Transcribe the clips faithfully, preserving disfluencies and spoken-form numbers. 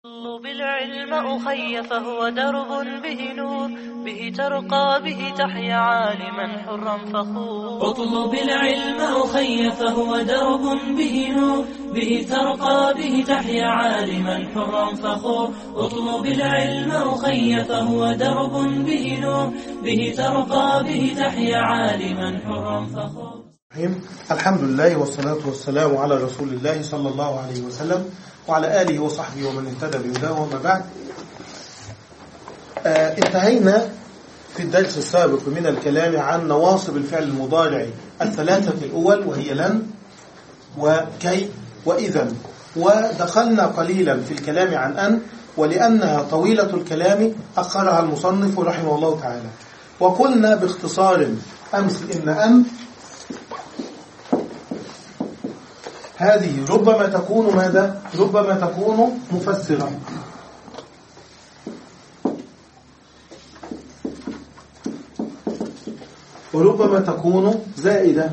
اطلب العلم أخي فهو درب به نور، به ترقى به تحيا عالما حرا فخور. اطلب العلم أخي فهو درب به نور، به ترقى به تحيا عالما حرا فخور. اطلب العلم أخي فهو درب به نور، به ترقى به تحيا عالما حرا فخور. الحمد لله والصلاة والسلام على رسول الله صلى الله عليه وسلم وعلى آله وصحبه ومن اهتدى بهداه. وما بعد، آه انتهينا في الدرس السابق من الكلام عن نواصب الفعل المضارع الثلاثة الأول، وهي لن وكي وإذا، ودخلنا قليلا في الكلام عن أن، ولأنها طويلة الكلام أخرها المصنف رحمه الله تعالى. وقلنا باختصار أمس إن أن هذه ربما تكون ماذا؟ ربما تكون مفسرة، وربما تكون زائدة،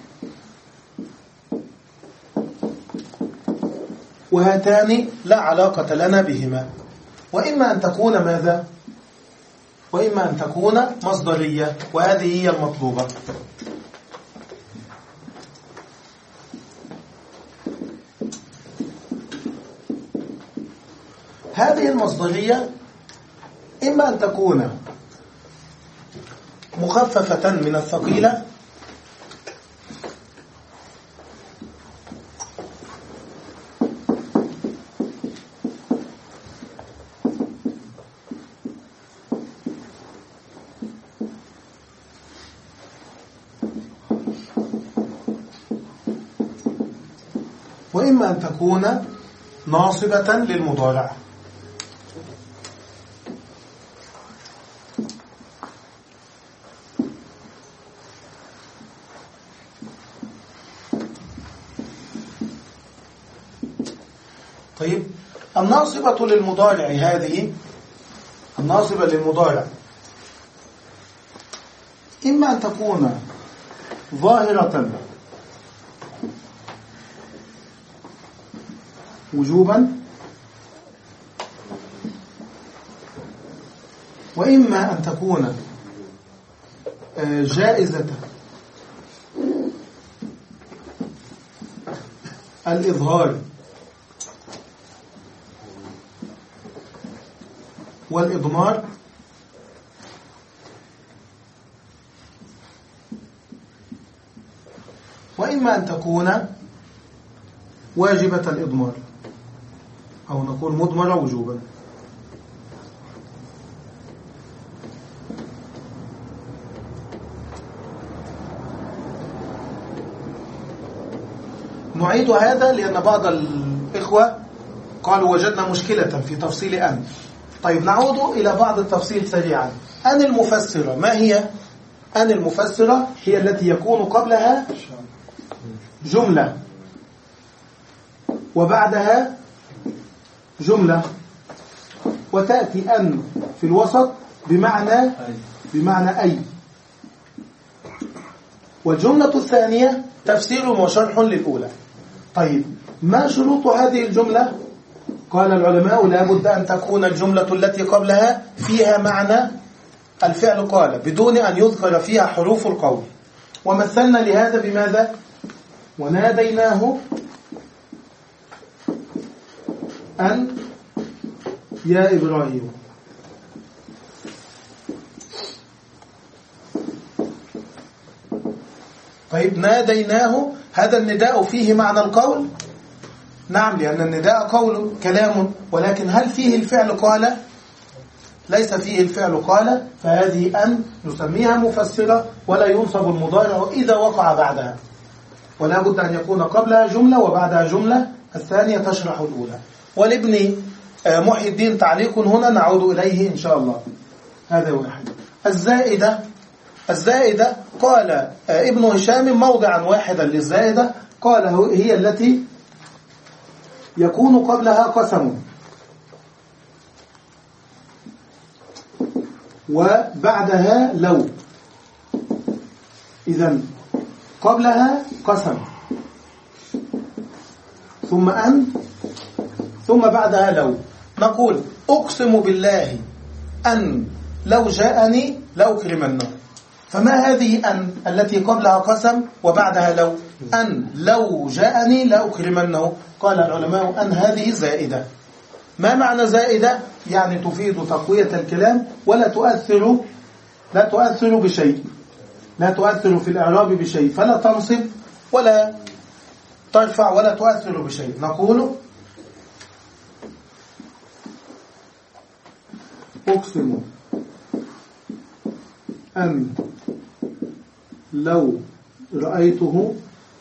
وهاتان لا علاقة لنا بهما. وإما أن تكون ماذا؟ وإما أن تكون مصدرية، وهذه هي المطلوبة. هذه المصدرية إما أن تكون مخففة من الثقيلة، وإما أن تكون ناصبة للمضارع. طيب، الناصبة للمضارع هذه، الناصبة للمضارع إما أن تكون ظاهرة وجوبا، وإما أن تكون جائزة الإظهار والإضمار، وإما أن تكون واجبة الإضمار، أو نقول مضمرة وجوبا. نعيد هذا لأن بعض الإخوة قالوا وجدنا مشكلة في تفصيل أن. طيب، نعود إلى بعض التفصيل سريعا. أن المفسرة ما هي؟ أن المفسرة هي التي يكون قبلها جملة وبعدها جملة، وتأتي أن في الوسط بمعنى بمعنى أي. والجملة الثانية تفسير وشرح للأولى. طيب، ما شروط هذه الجملة؟ قال العلماء لا بد أن تكون الجملة التي قبلها فيها معنى الفعل قال، بدون أن يذكر فيها حروف القول. ومثلنا لهذا بماذا؟ وناديناه أن يا إبراهيم. طيب، ناديناه، هذا النداء فيه معنى القول؟ نعم، لأن النداء قول كلام، ولكن هل فيه الفعل قال؟ ليس فيه الفعل قال، فهذه أن نسميها مفسرة، ولا ينصب المضارع إذا وقع بعدها، ولا بد أن يكون قبلها جملة وبعدها جملة الثانية تشرح الأولى. ولابن محي الدين تعليق هنا نعود إليه إن شاء الله. هذا واحد. الزائدة، الزائدة قال ابن هشام موضعا واحدا للزائدة، قال هي التي يكون قبلها قسم وبعدها لو. إذن قبلها قسم ثم أن ثم بعدها لو. نقول أقسم بالله أن لو جاءني لأكرمنه. فما هذه أن التي قبلها قسم وبعدها لو؟ أن لو جاءني لأكرمنه. قال العلماء أن هذه زائدة. ما معنى زائدة؟ يعني تفيد تقوية الكلام ولا تؤثر لا تؤثر بشيء، لا تؤثر في الإعراب بشيء، فلا تنصب ولا ترفع ولا تؤثر بشيء. نقول أقسم أن لو رأيته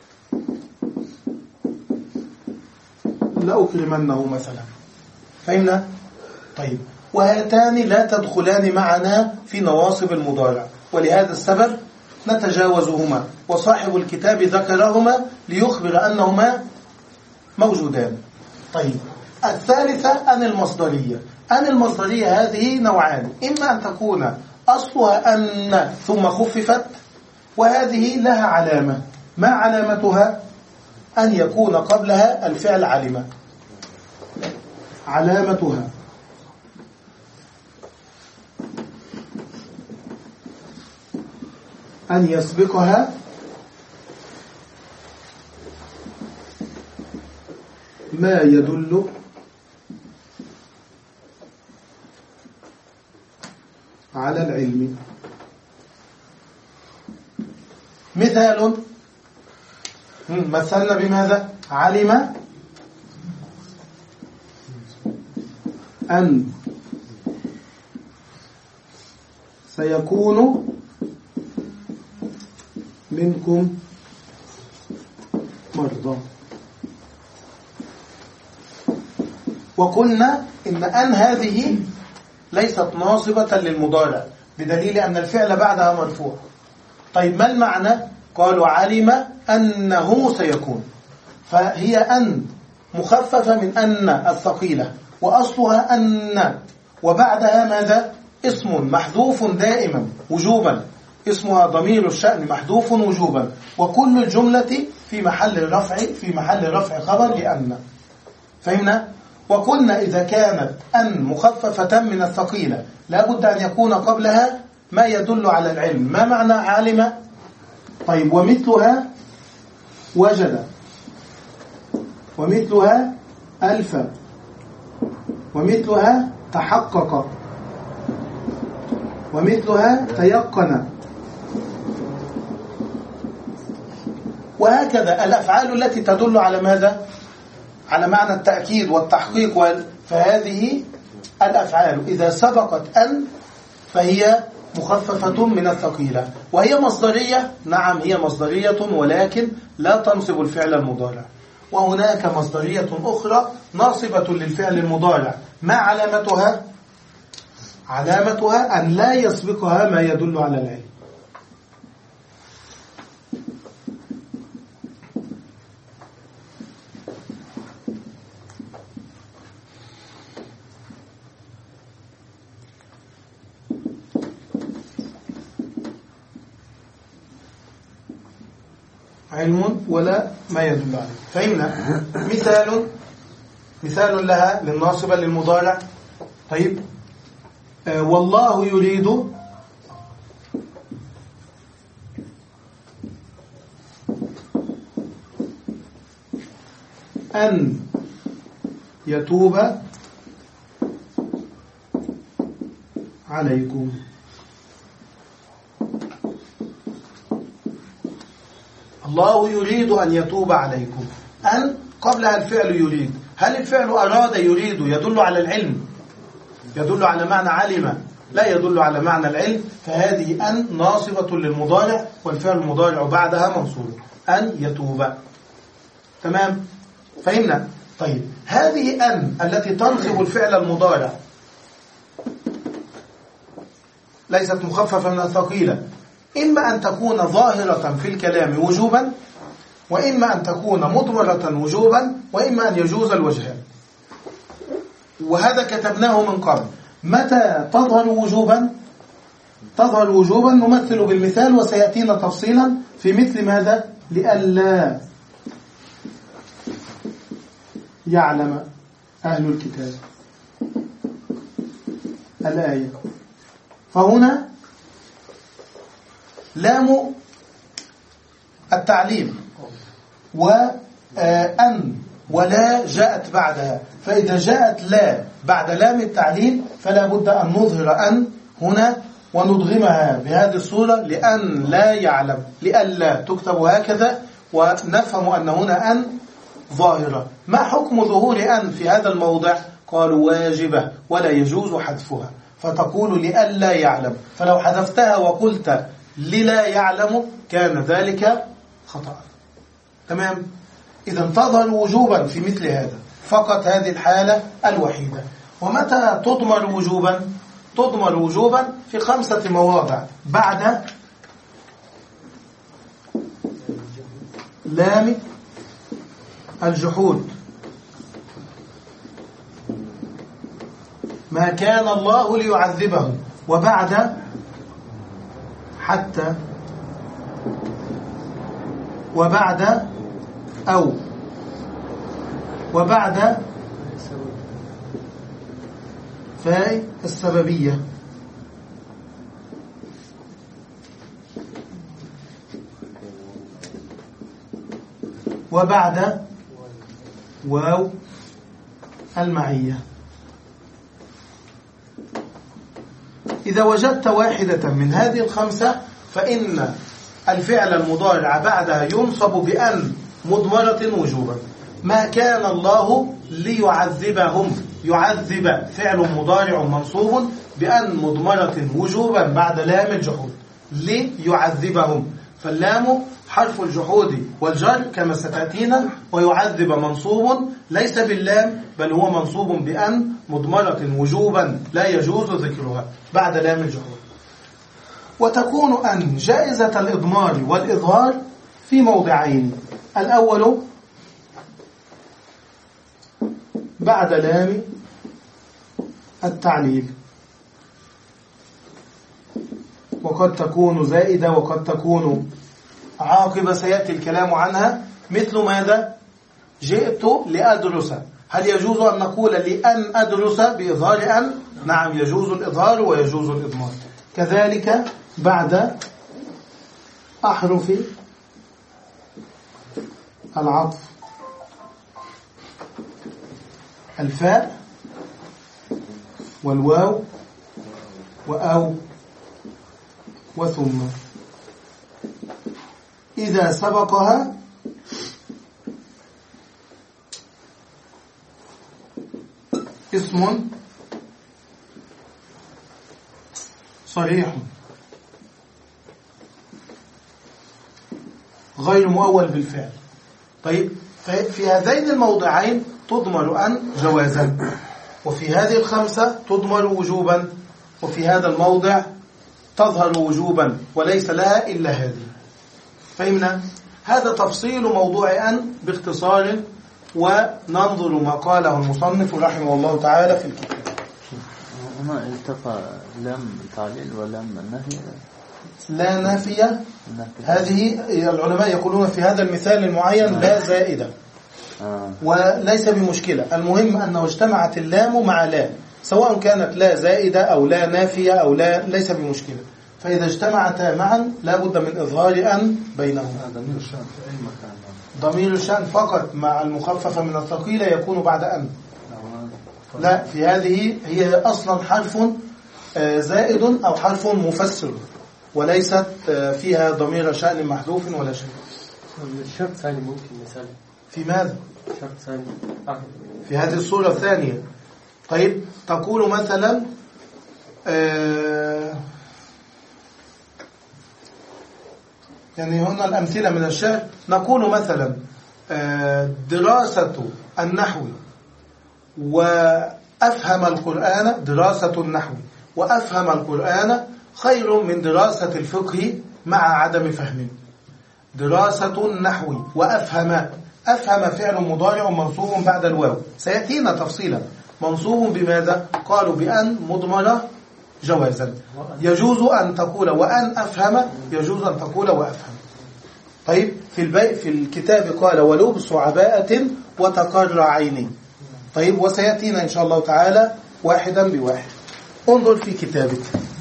لأكرمنه مثلا. فهمنا؟ طيب، وهاتان لا تدخلان معنا في نواصب المضارع، ولهذا السبب نتجاوزهما، وصاحب الكتاب ذكرهما ليخبر أنهما موجودان. طيب، الثالثة أن المصدرية. أن المصدرية هذه نوعان، إما أن تكون أصلها أن ثم خففت، وهذه لها علامة. ما علامتها؟ أن يكون قبلها الفعل علم. علامتها أن يسبقها ما يدل على العلم. مثال، مثلنا بماذا؟ علم أن سيكون منكم مرضى. وقلنا إن أن هذه ليست ناصبة للمضارع بدليل أن الفعل بعدها مرفوع. طيب، ما المعنى؟ قالوا علم أنه سيكون، فهي أن مخففة من أن الثقيلة، وأصلها أن، وبعدها ماذا؟ اسم محذوف دائما وجوبا، اسمها ضمير الشأن محذوف وجوبا، وكل الجملة في محل رفع في محل رفع خبر لأن. فهمنا؟ وقلنا إذا كانت أن مخففة من الثقيلة لا بد أن يكون قبلها ما يدل على العلم. ما معنى علم؟ طيب، ومثلها وجد، ومثلها ألف، ومثلها تحقق، ومثلها تيقن، وهكذا الأفعال التي تدل على ماذا؟ على معنى التأكيد والتحقيق. فهذه الأفعال إذا سبقت أن فهي مخففة من الثقيلة، وهي مصدرية. نعم، هي مصدرية، ولكن لا تنصب الفعل المضارع. وهناك مصدرية أخرى ناصبة للفعل المضارع. ما علامتها؟ علامتها أن لا يسبقها ما يدل على العلم. علم ولا ما يدل عليه. فهمنا؟ مثال مثال لها للناصبة للمضارع. طيب، آه والله يريد أن يتوب عليكم. الله يريد أن يتوب عليكم. أن قبلها الفعل يريد. هل الفعل أراد يريد يدل على العلم؟ يدل على معنى علم، لا يدل على معنى العلم. فهذه أن ناصبة للمضارع، والفعل المضارع بعدها منصوب. أن يتوب. تمام؟ فهمنا؟ طيب، هذه أن التي تنصب الفعل المضارع ليست مخففة من الثقيلة، إما أن تكون ظاهرة في الكلام وجوبا، وإما أن تكون مضمرة وجوبا، وإما أن يجوز الوجهان. وهذا كتبناه من قبل. متى تظهر وجوبا؟ تظهر وجوبا نمثل بالمثال، وسيأتينا تفصيلا في مثل ماذا؟ لئلا يعلم أهل الكتاب. الآية. فهنا لام التعليم وأن ولا جاءت بعدها، فإذا جاءت لا بعد لام التعليل فلا بد أن نظهر أن هنا وندغمها بهذه الصورة لأن لا يعلم، لألا تكتب هكذا ونفهم أن هنا أن ظاهرة. ما حكم ظهور أن في هذا الموضع؟ قالوا واجبة ولا يجوز حذفها، فتقول لألا يعلم، فلو حذفتها وقلت للا يعلم كان ذلك خطأ. تمام؟ إذا تظهر وجوبا في مثل هذا، فقط هذه الحالة الوحيدة. ومتى تضمر وجوبا؟ تضمر وجوبا في خمسة مواضع: بعد لام الجحود، ما كان الله ليعذبهم، وبعد حتى، وبعد أو، وبعد فاء السببية، وبعد واو المعية. إذا وجدت واحدة من هذه الخمسة فإن الفعل المضارع بعدها ينصب بأن مضمرة وجوبا. ما كان الله ليعذبهم، يعذب فعل مضارع منصوب بأن مضمرة وجوبا بعد لام الجحود، ليعذبهم، فاللام حرف الجحود والجر كما ستأتينا، ويعذب منصوب ليس باللام بل هو منصوب بأن مضمرة وجوبا لا يجوز ذكرها بعد لام الجحود. وتكون أن جائزة الإضمار والإظهار في موضعين: الأول بعد لام التعليل، وقد تكون زائدة وقد تكون عاقبة سيأتي الكلام عنها. مثل ماذا؟ جئت لأدرس، هل يجوز أن نقول لأن أدرس بإظهار أن؟ نعم، يجوز الإظهار ويجوز الإضمار. كذلك بعد أحرف العطف، الفاء والواو وأو وثم، إذا سبقها اسم صريح غير مؤول بالفعل. طيب، في هذين الموضعين تضمر أن جوازا، وفي هذه الخمسة تضمر وجوبا، وفي هذا الموضع تظهر وجوبا وليس لها إلا هذه. فهمنا؟ هذا تفصيل موضوع أن باختصار، وننظر ما قاله المصنف رحمه الله تعالى في الكتاب. هنا التقى لام تعليل ولام النهي، لا نافية. هذه العلماء يقولون في هذا المثال المعين لا زائدة، آه. وليس بمشكلة، المهم أنه اجتمعت اللام مع لا، سواء كانت لا زائدة أو لا نافية أو لا، ليس بمشكلة. فإذا اجتمعتا معا لا بد من إظهار أن بينهما. ضمير الشأن في أي مكان؟ ضمير الشأن فقط مع المخففة من الثقيلة يكون بعد أن. لا، في هذه هي أصلا حرف زائد أو حرف مفسر، وليست فيها ضمير شأن محذوف ولا شيء. الشرط ثاني ممكن مثال في ماذا؟ شرط ثاني في هذه الصورة الثانية. طيب، تقول مثلا آه يعني هنا الأمثلة من الشعر، نقول مثلا آه دراسة النحو وأفهم القرآن، دراسة النحو وأفهم القرآن خير من دراسة الفقه مع عدم فهم. دراسة النحو وأفهم، أفهم فعل مضارع منصوب بعد الواو، سيأتينا تفصيلا. منصوب بماذا؟ قالوا بأن مضمرة جوازا. يجوز أن تقول وأن أفهم، يجوز أن تقول وأفهم. طيب، في البيت في الكتاب قال ولبس عباءة وتقر عيني. طيب، وسيأتينا إن شاء الله تعالى واحدا بواحد. انظر في كتابك.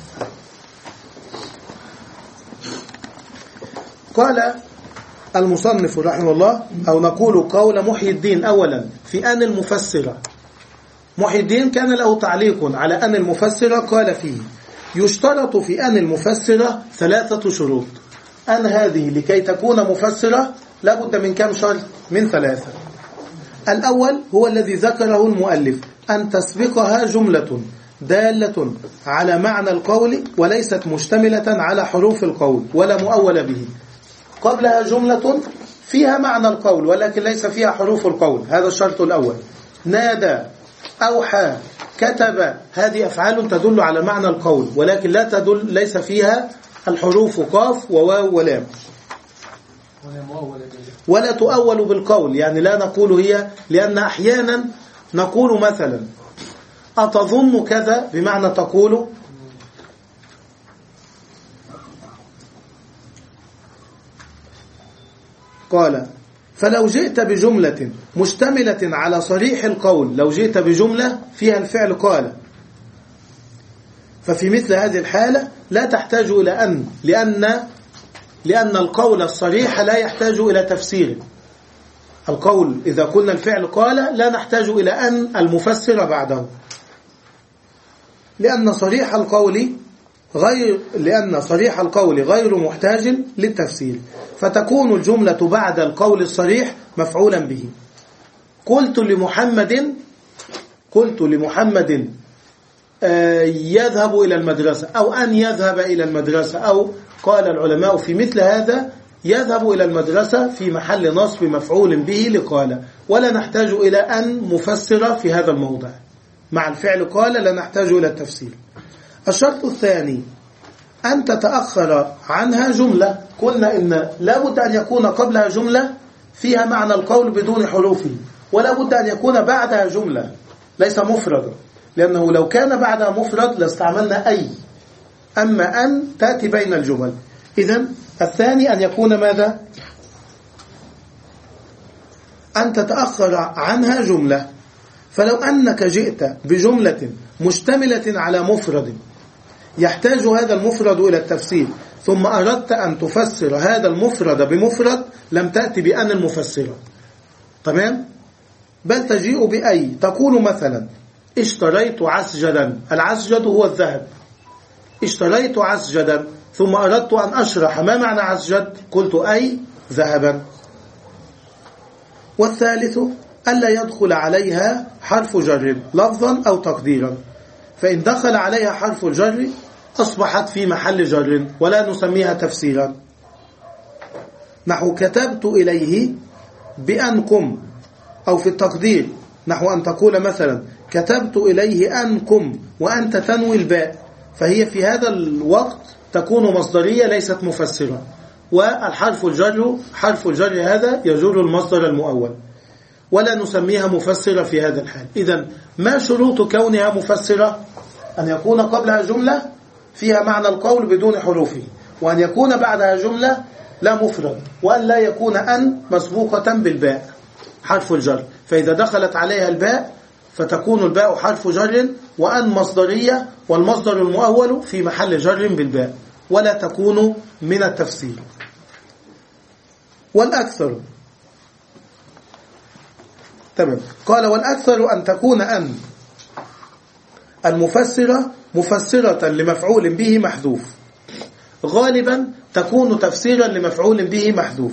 قال المصنف رحمه الله، أو نقول قول محي الدين أولا في أن المفسرة. محي الدين كان له تعليق على أن المفسرة، قال فيه: يشترط في أن المفسرة ثلاثة شروط. أن هذه لكي تكون مفسرة لابد من كم شرط؟ من ثلاثة. الأول هو الذي ذكره المؤلف، أن تسبقها جملة دالة على معنى القول وليست مشتملة على حروف القول ولا مؤول به. قبلها جملة فيها معنى القول ولكن ليس فيها حروف القول، هذا الشرط الأول. نادى، أوحى، كتب، هذه أفعال تدل على معنى القول ولكن لا تدل، ليس فيها الحروف قاف وواو ولام، ولا تؤول بالقول، يعني لا نقول هي، لأن أحيانا نقول مثلا أتظن كذا بمعنى تقول. قال: فلو جئت بجملة مشتملة على صريح القول، لو جئت بجملة فيها الفعل قال، ففي مثل هذه الحالة لا تحتاج إلى أن، لأن لأن القول الصريح لا يحتاج إلى تفسير. القول إذا قلنا الفعل قال لا نحتاج إلى أن المفسر بعده، لأن صريح القول غير لأن صريح القول غير محتاج للتفسير، فتكون الجملة بعد القول الصريح مفعولا به. قلت لمحمد قلت لمحمد يذهب إلى المدرسة، أو أن يذهب إلى المدرسة، أو قال العلماء في مثل هذا يذهب إلى المدرسة في محل نصب مفعول به لقال، ولا نحتاج إلى أن مفسر في هذا الموضع. مع الفعل قال لا نحتاج إلى التفسير. الشرط الثاني أن تتأخر عنها جملة. قلنا إن لا بد أن يكون قبلها جملة فيها معنى القول بدون حروفه، ولا بد أن يكون بعدها جملة ليس مفردا، لأنه لو كان بعدها مفرد لاستعملنا أي، أما أن تأتي بين الجمل. إذن الثاني أن يكون ماذا؟ أن تتأخر عنها جملة. فلو أنك جئت بجملة مشتملة على مفرد يحتاج هذا المفرد إلى التفسير، ثم أردت أن تفسر هذا المفرد بمفرد، لم تأتي بأن المفسرة، تمام؟ بل تجيء بأي، تقول مثلا اشتريت عسجدا، العسجد هو الذهب، اشتريت عسجدا، ثم أردت أن أشرح ما معنى عسجد، قلت أي ذهبا. والثالث ألا يدخل عليها حرف جر لفظا أو تقديرا، فإن دخل عليها حرف الجر أصبحت في محل جر ولا نسميها تفسيرا. نحو كتبت إليه بأن قم، أو في التقدير نحو أن تقول مثلا كتبت إليه أن قم وأنت تنوي الباء، فهي في هذا الوقت تكون مصدرية ليست مفسرة، والحرف الجر حرف الجر هذا يجر المصدر المؤول، ولا نسميها مفسرة في هذا الحال. إذن ما شروط كونها مفسرة؟ أن يكون قبلها جملة فيها معنى القول بدون حروفه، وأن يكون بعدها جملة لا مفرد، وأن لا يكون أن مسبوقة بالباء حرف الجر، فإذا دخلت عليها الباء فتكون الباء حرف جر، وأن مصدرية، والمصدر المؤول في محل جر بالباء، ولا تكون من التفسير. والأكثر تمام. قال والأكثر أن تكون أن المفسرة مفسرة لمفعول به محذوف، غالبا تكون تفسيرا لمفعول به محذوف،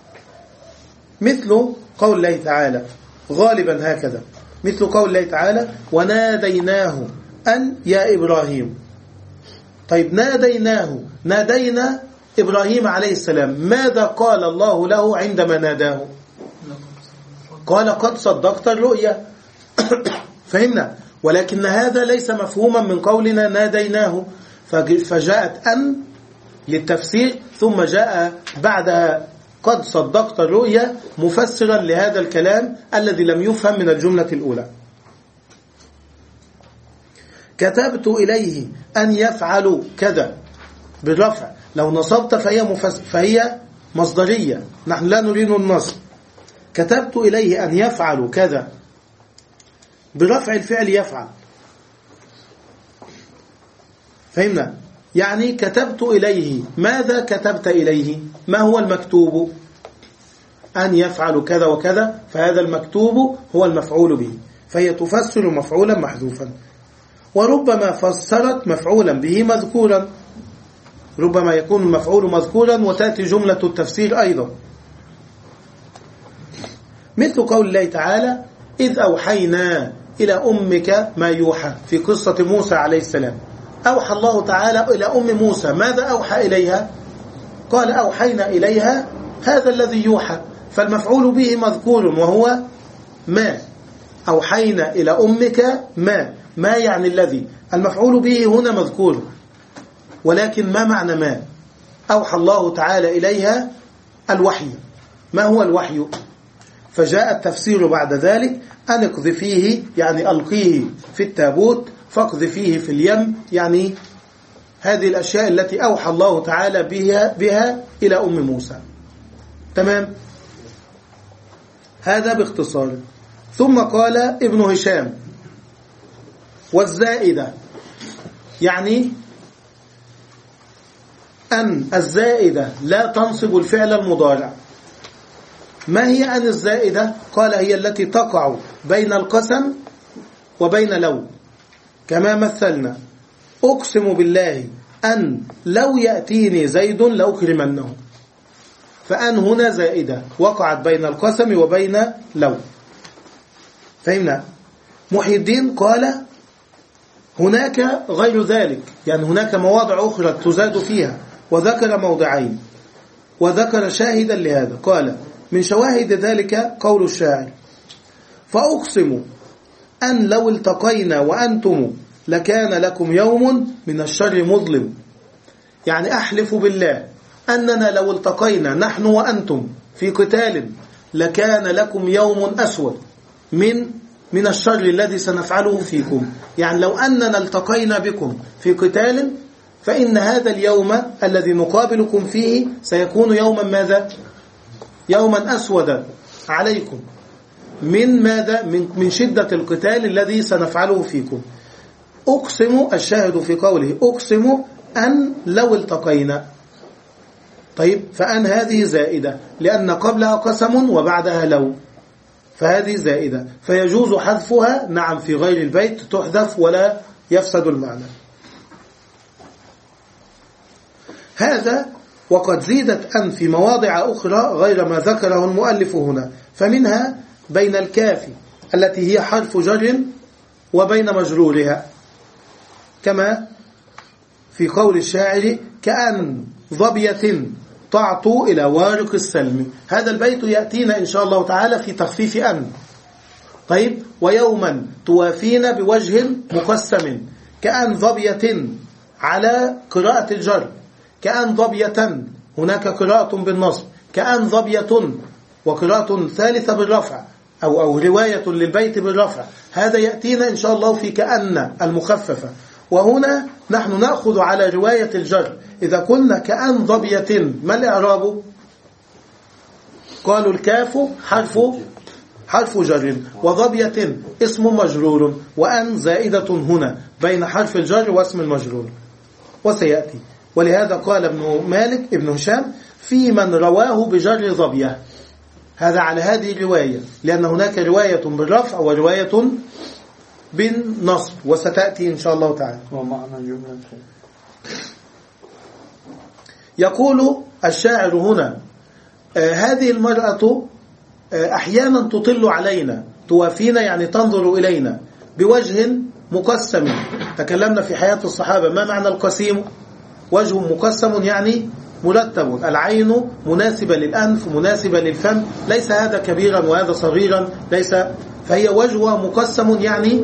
مثل قول الله تعالى، غالبا هكذا، مثل قول الله تعالى وناديناه أن يا إبراهيم. طيب ناديناه، نادينا إبراهيم عليه السلام، ماذا قال الله له عندما ناداه؟ قال قد صدقت الرؤيا. فهمنا، ولكن هذا ليس مفهوما من قولنا ناديناه، فجاءت أن للتفسير، ثم جاء بعدها قد صدقت الرؤيا مفسرا لهذا الكلام الذي لم يفهم من الجملة الأولى. كتبت إليه أن يفعلوا كذا بالرفع، لو نصبت فهي, مفس... فهي مصدرية، نحن لا نريد النصب. كتبت إليه أن يفعلوا كذا برفع الفعل يفعل، فهمنا؟ يعني كتبت إليه. ماذا كتبت إليه؟ ما هو المكتوب؟ أن يفعل كذا وكذا، فهذا المكتوب هو المفعول به، فهي تفسر مفعولا محذوفا. وربما فسرت مفعولا به مذكورا، ربما يكون المفعول مذكورا وتأتي جملة التفسير أيضا، مثل قول الله تعالى: إذ أوحينا إلى أمك ما يوحى، في قصة موسى عليه السلام. أوحى الله تعالى إلى أم موسى، ماذا أوحى إليها؟ قال: أوحينا إليها هذا الذي يوحى، فالمفعول به مذكور وهو ما. أوحينا إلى أمك ما، ما يعني الذي، المفعول به هنا مذكور، ولكن ما معنى ما؟ أوحى الله تعالى إليها الوحي. ما هو الوحي؟ فجاء التفسير بعد ذلك: أن اقذفيه يعني ألقيه في التابوت، فاقذفيه في اليم، يعني هذه الأشياء التي أوحى الله تعالى بها, بها إلى أم موسى. تمام؟ هذا باختصار. ثم قال ابن هشام: والزائدة، يعني أن الزائدة لا تنصب الفعل المضارع. ما هي أن الزائدة؟ قال: هي التي تقع بين القسم وبين لو، كما مثلنا: أقسم بالله أن لو يأتيني زيد لأكرمنه، فأن هنا زائدة وقعت بين القسم وبين لو. فهمنا؟ محي الدين قال: هناك غير ذلك، يعني هناك مواضع أخرى تزاد فيها، وذكر موضعين وذكر شاهدا لهذا. قال: من شواهد ذلك قول الشاعر: فأقسم أن لو التقينا وأنتم لكان لكم يوم من الشر مظلم. يعني أحلف بالله أننا لو التقينا نحن وأنتم في قتال لكان لكم يوم أسود من من الشر الذي سنفعله فيكم. يعني لو أننا التقينا بكم في قتال فإن هذا اليوم الذي نقابلكم فيه سيكون يوما ماذا؟ يوما أسودا عليكم من ماذا؟ من, من شدة القتال الذي سنفعله فيكم. أقسم، الشاهد في قوله أقسم أن لو التقينا. طيب، فأن هذه زائدة لأن قبلها قسم وبعدها لو، فهذه زائدة، فيجوز حذفها. نعم، في غير البيت تحذف ولا يفسد المعنى. هذا وقد زيدت أن في مواضع أخرى غير ما ذكره المؤلف هنا، فمنها بين الكاف التي هي حرف جر وبين مجرورها، كما في قول الشاعر: كأن ظبية تعطو إلى وارق السلم. هذا البيت يأتينا إن شاء الله تعالى في تخفيف أن. طيب، ويوما توافين بوجه مقسم، كأن ظبية على قراءة الجر، كأن ظبية هناك قراءة بالنصب، كأن ظبية وقراءة ثالثة بالرفع، أو, أو رواية للبيت بالرفع. هذا يأتينا إن شاء الله في كأن المخففة. وهنا نحن نأخذ على رواية الجر. إذا قلنا كأن ظبية، ما الإعراب؟ قالوا الكاف حرف حرف جر، وظبية اسم مجرور، وأن زائدة هنا بين حرف الجر واسم المجرور، وسيأتي. ولهذا قال ابن مالك ابن هشام: في من رواه بجر ظبية. هذا على هذه الرواية، لأن هناك رواية بالرفع ورواية بالنصب، وستأتي إن شاء الله تعالى. ومعنى جملة. يقول الشاعر هنا: آه هذه المرأة آه أحيانا تطل علينا، توافينا يعني تنظر إلينا، بوجه مقسم. تكلمنا في حياة الصحابة ما معنى القسيم؟ وجه مقسم يعني مرتب، العين مناسبة للأنف مناسبة للفم، ليس هذا كبيرا وهذا صغيرا، ليس، فهي وجهها مقسم يعني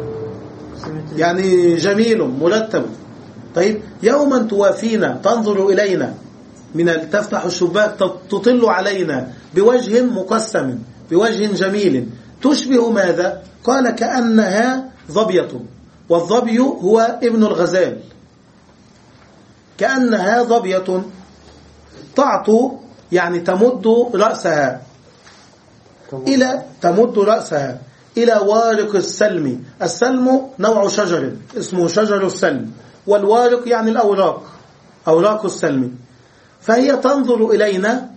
يعني جميل مرتب. طيب، يوما توافينا تنظر إلينا، من تفتح الشباك تطل علينا بوجه مقسم، بوجه جميل، تشبه ماذا؟ قال: كأنها ظبية، والظبي هو ابن الغزال. كأنها ظبية تعطو يعني تمد رأسها إلى تمد رأسها إلى وارق السلم. السلم نوع شجر اسمه شجر السلم، والوارق يعني الأوراق، أوراق السلم. فهي تنظر إلينا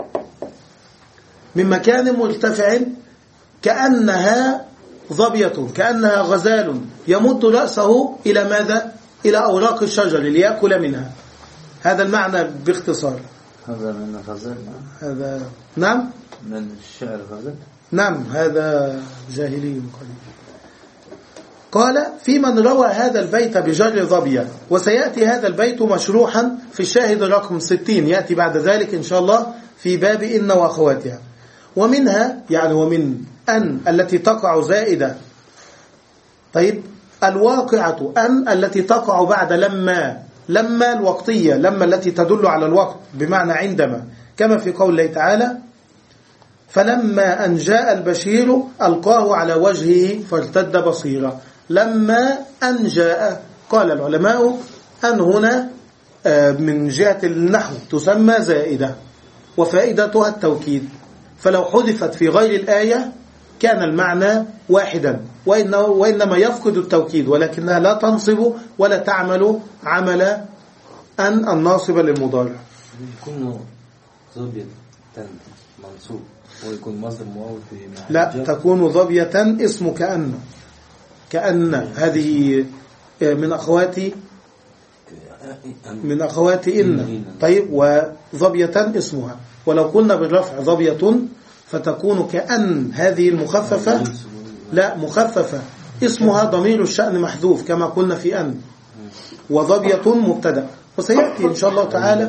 من مكان مرتفع كأنها ظبية، كأنها غزال يمد رأسه إلى ماذا؟ إلى أوراق الشجر ليأكل منها. هذا المعنى باختصار. هذا من غزل؟ هذا نعم من الشعر غزل؟ نعم هذا جاهلي قليل. قال في من روى هذا البيت بجر ظبية، وسيأتي هذا البيت مشروحا في الشاهد رقم ستين، يأتي بعد ذلك إن شاء الله في باب إن وأخواتها. ومنها يعني ومن أن التي تقع زائدة. طيب الواقعة أن التي تقع بعد لما، لما الوقتية، لما التي تدل على الوقت بمعنى عندما، كما في قول الله تعالى فلما أن جاء البشير ألقاه على وجهه فارتد بصيرا. لما أن جاء، قال العلماء أن هنا من جهة النحو تسمى زائدة وفائدتها التوكيد، فلو حذفت في غير الآية كان المعنى واحدا، وإنه وإنما يفقد التوكيد، ولكنها لا تنصب ولا تعمل عمل أن الناصب للمضارع. يكون ظبية منصوب ويكون مصدر مؤول في محل لا جر. تكون ظبية اسم كأن، كأن هذه من أخواتي من أخواتي إن. طيب وظبية اسمها، ولو قلنا بالرفع ظبية فتكون كأن هذه المخففة، لا مخففة اسمها ضمير الشأن محذوف كما قلنا في أن، وظبية مبتدأ. وسيأتي إن شاء الله تعالى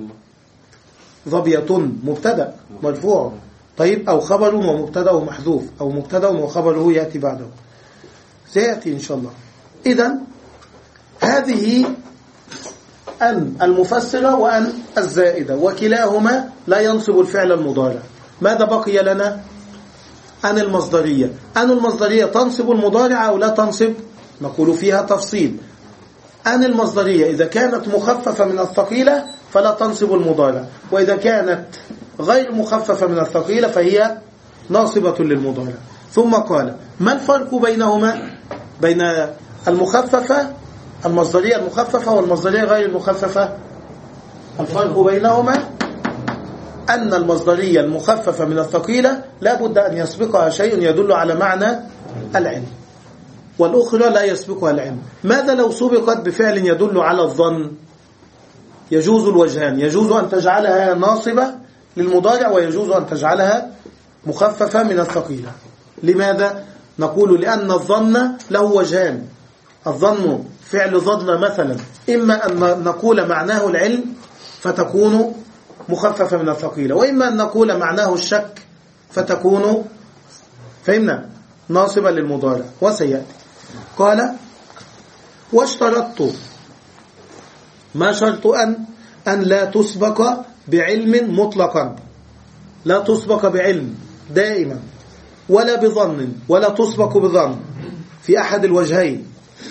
ظبية مبتدأ مرفوع، طيب أو خبر ومبتدأ ومحذوف، أو مبتدأ وخبره يأتي بعده، سيأتي إن شاء الله. إذن هذه أن المفسرة وأن الزائدة، وكلاهما لا ينصب الفعل المضارع. ماذا بقي لنا؟ أن المصدرية. أن المصدرية تنصب المضارع أو لا تنصب؟ نقول فيها تفصيل. أن المصدرية إذا كانت مخففة من الثقيلة فلا تنصب المضارع، وإذا كانت غير مخففة من الثقيلة فهي ناصبة للمضارع. ثم قال ما الفرق بينهما؟ بين المخففة المصدرية المخففة والمصدرية غير المخففة. الفرق بينهما أن المصدرية المخففة من الثقيلة لا بد أن يسبقها شيء يدل على معنى العلم، والأخرى لا يسبقها العلم. ماذا لو سبقت بفعل يدل على الظن؟ يجوز الوجهان، يجوز أن تجعلها ناصبة للمضارع ويجوز أن تجعلها مخففة من الثقيلة. لماذا؟ نقول لأن الظن له وجهان. الظن فعل ظن مثلا، إما أن نقول معناه العلم فتكون مخففة من الثقيلة، وإما أن نقول معناه الشك فتكون فهمنا ناصبة للمضارع. وسيأتي قال واشترطت. ما شرط أن؟ أن لا تسبق بعلم مطلقا، لا تسبق بعلم دائما، ولا بظن، ولا تسبق بظن في أحد الوجهين،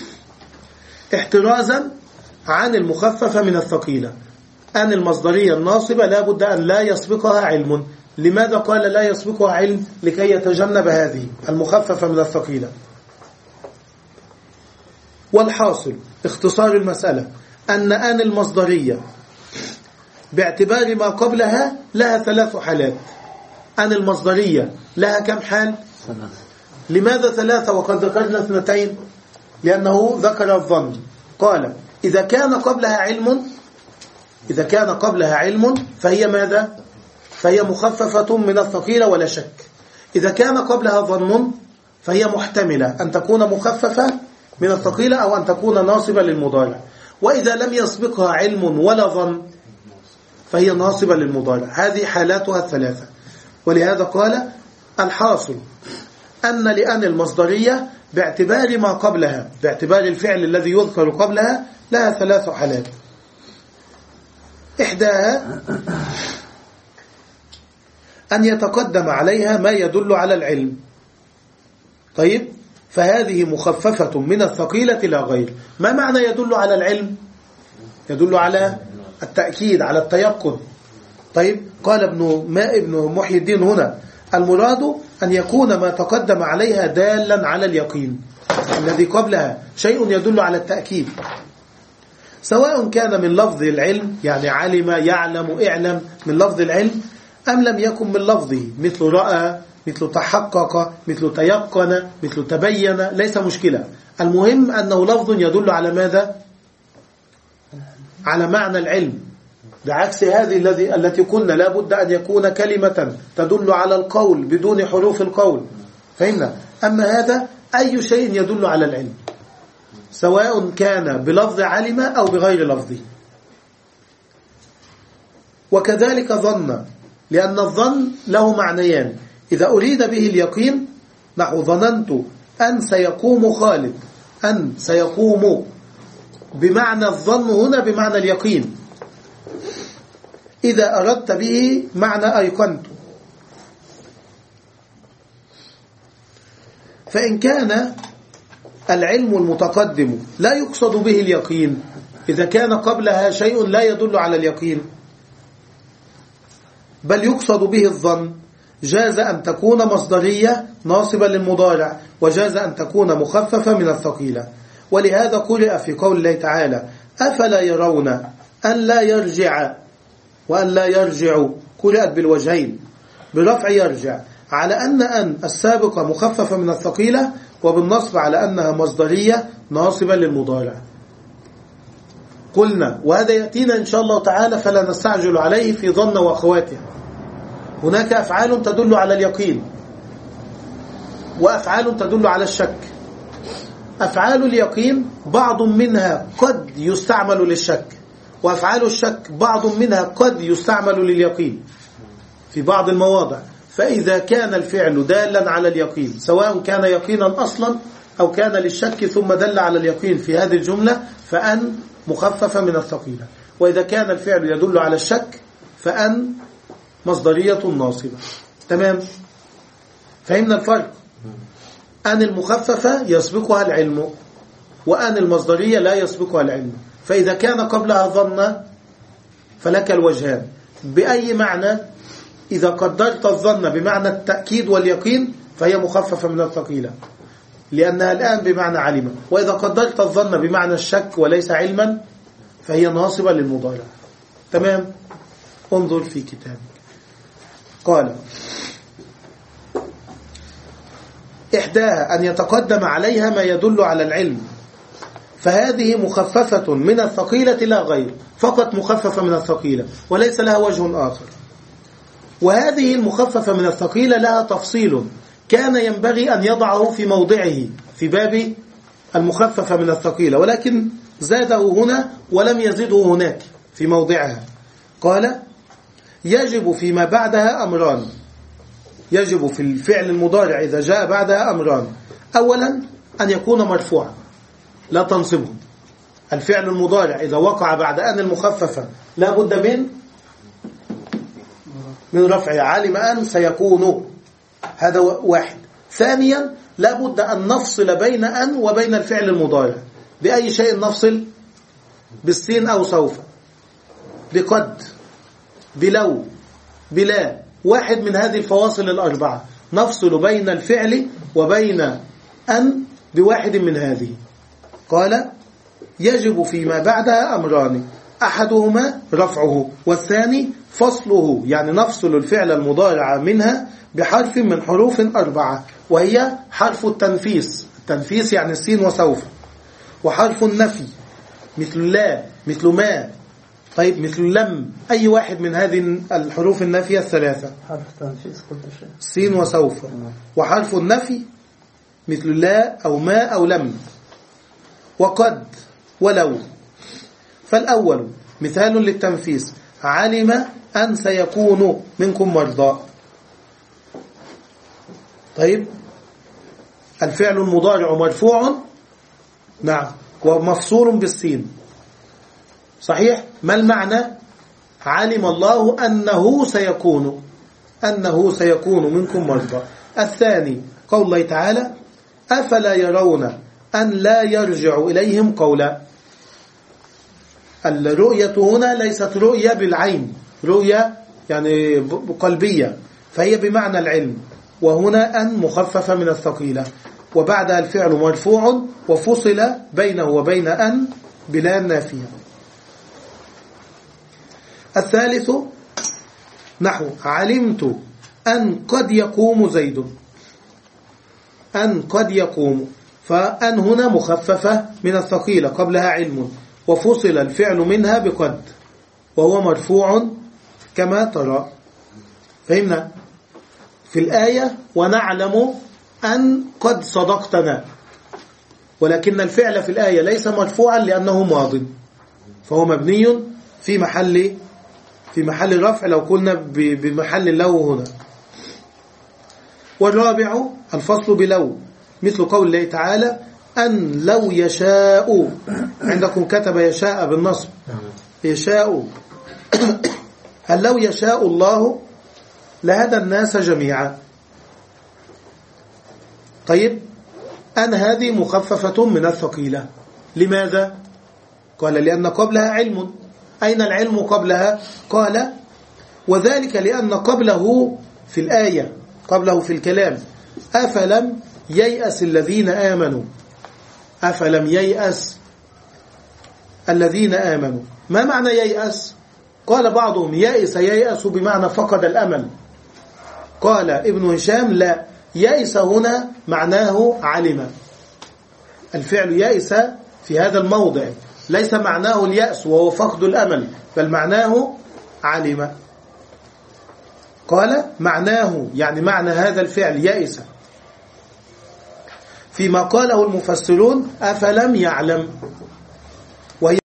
احترازا عن المخففة من الثقيلة. أن المصدرية الناصبة لا بد أن لا يسبقها علم. لماذا قال لا يسبقها علم؟ لكي يتجنب هذه المخففة من الثقيلة. والحاصل اختصار المسألة أن أن المصدرية باعتبار ما قبلها لها ثلاث حالات. أن المصدرية لها كم حال؟ لماذا ثلاثة وقد ذكرنا اثنتين؟ لأنه ذكر الظن. قال إذا كان قبلها علم، إذا كان قبلها علم فهي ماذا؟ فهي مخففة من الثقيلة ولا شك. إذا كان قبلها ظن فهي محتملة أن تكون مخففة من الثقيلة أو أن تكون ناصبة للمضارع. وإذا لم يسبقها علم ولا ظن فهي ناصبة للمضارع. هذه حالاتها الثلاثة. ولهذا قال الحاصل أن لأن المصدرية باعتبار ما قبلها، باعتبار الفعل الذي يذكر قبلها، لها ثلاث حالات. إحداها أن يتقدم عليها ما يدل على العلم. طيب فهذه مخففة من الثقيلة لا غير. ما معنى يدل على العلم؟ يدل على التأكيد، على التيقن. طيب قال ابن ماء ابن محي الدين هنا المراد أن يكون ما تقدم عليها دالا على اليقين الذي قبلها شيء يدل على التأكيد، سواء كان من لفظ العلم يعني علم يعلم اعلم من لفظ العلم أم لم يكن من لفظه، مثل رأى مثل تحقق مثل تيقن مثل تبين، ليس مشكلة. المهم أنه لفظ يدل على ماذا؟ على معنى العلم، بعكس هذه الذي التي قلنا لا بد أن يكون كلمة تدل على القول بدون حروف القول، فهمنا؟ أما هذا أي شيء يدل على العلم سواء كان بلفظ علم أو بغير لفظه. وكذلك ظن، لأن الظن له معنيان، إذا أريد به اليقين نحو ظننت أن سيقوم خالد، أن سيقوم بمعنى الظن هنا بمعنى اليقين، إذا أردت به معنى أيقنت. فإن كان العلم المتقدم لا يقصد به اليقين، إذا كان قبلها شيء لا يدل على اليقين بل يقصد به الظن، جاز أن تكون مصدرية ناصبة للمضارع، وجاز أن تكون مخففة من الثقيلة. ولهذا قرئ في قول الله تعالى أفلا يرون أن لا يرجع وأن لا يرجع، قرئت بالوجهين برفع يرجع على أن أن السابقة مخففة من الثقيلة، وبالنصب على أنها مصدرية ناصبة للمضارع. قلنا وهذا يأتينا إن شاء الله تعالى فلا نستعجل عليه في ظن وأخواتها. هناك أفعال تدل على اليقين وأفعال تدل على الشك. أفعال اليقين بعض منها قد يستعمل للشك، وأفعال الشك بعض منها قد يستعمل لليقين في بعض المواضع. فإذا كان الفعل دالا على اليقين سواء كان يقينا أصلا أو كان للشك ثم دل على اليقين في هذه الجملة فأن مخففة من الثقيلة، وإذا كان الفعل يدل على الشك فأن مصدرية ناصبة. تمام؟ فهمنا الفرق؟ أن المخففة يسبقها العلم، وأن المصدرية لا يسبقها العلم. فإذا كان قبلها ظن فلك الوجهان، بأي معنى؟ إذا قدرت الظن بمعنى التأكيد واليقين فهي مخففة من الثقيلة لأنها الآن بمعنى علم، وإذا قدرت الظن بمعنى الشك وليس علما فهي ناصبة للمضارع. تمام؟ انظر في كتابك. قال إحداها أن يتقدم عليها ما يدل على العلم، فهذه مخففة من الثقيلة لا غير، فقط مخففة من الثقيلة وليس لها وجه آخر. وهذه المخففة من الثقيلة لها تفصيل كان ينبغي أن يضعه في موضعه في باب المخففة من الثقيلة، ولكن زاده هنا ولم يزده هناك في موضعها. قال يجب فيما بعدها أمران، يجب في الفعل المضارع إذا جاء بعدها أمران. أولا أن يكون مرفوعا لا تنصبه، الفعل المضارع إذا وقع بعد أن المخففة لا بد من من رفعه، علم أن سيكون، هذا واحد. ثانيا لا بد أن نفصل بين أن وبين الفعل المضارع. بأي شيء نفصل؟ بالسين أو سوف، بقد، بلو، بلا، واحد من هذه الفواصل الأربعة نفصل بين الفعل وبين أن بواحد من هذه. قال يجب فيما بعدها أمران، أحدهما رفعه والثاني فصله، يعني نفصل الفعل المضارع منها بحرف من حروف أربعة، وهي حرف التنفيس، التنفيس يعني السين وسوف، وحرف النفي مثل لا مثل ما، طيب مثل لم، أي واحد من هذه الحروف النفية الثلاثة، حرف التنفيس قلت شيء سين وسوف، وحرف النفي مثل لا أو ما أو لم، وقد ولو. فالأول مثال للتنفيس، علم أن سيكون منكم مرضى. طيب الفعل المضارع مرفوع، نعم، ومفصول بالسين، صحيح. ما المعنى؟ علم الله أنه سيكون، أنه سيكون منكم مرضى. الثاني قول الله تعالى أفلا يرون أن لا يرجع إليهم قولا. الرؤية هنا ليست رؤية بالعين، رؤية يعني قلبية، فهي بمعنى العلم، وهنا أن مخففة من الثقيلة، وبعدها الفعل مرفوع وفصل بينه وبين أن بلا نافية. الثالث نحو علمت أن قد يقوم زيد، أن قد يقوم، فأن هنا مخففة من الثقيلة قبلها علم، وفصل الفعل منها بقد، وهو مرفوع كما ترى. فهمنا في الآية ونعلم أن قد صدقتنا، ولكن الفعل في الآية ليس مرفوعا لأنه ماض، فهو مبني في محل في محل رفع لو قلنا بمحل لو هنا. والرابع الفصل بلو، مثل قول الله تعالى أن لو يشاء، عندكم كتب يشاء بالنصب، يشاء هل لو يشاء الله لهدى الناس جميعا. طيب أن هذه مخففة من الثقيلة، لماذا؟ قال لأن قبلها علم. أين العلم قبلها؟ قال وذلك لأن قبله في الآية، قبله في الكلام أفلم ييأس الذين آمنوا، أفلم ييأس الذين آمنوا. ما معنى ييأس؟ قال بعضهم ييأس ييأس بمعنى فقد الأمل. قال ابن هشام لا، ييأس هنا معناه علم. الفعل ييأس في هذا الموضع ليس معناه اليأس وهو فقد الأمل، بل معناه علم. قال معناه يعني معنى هذا الفعل ييأس، فيما قاله المفسرون أفلم يعلم، وهي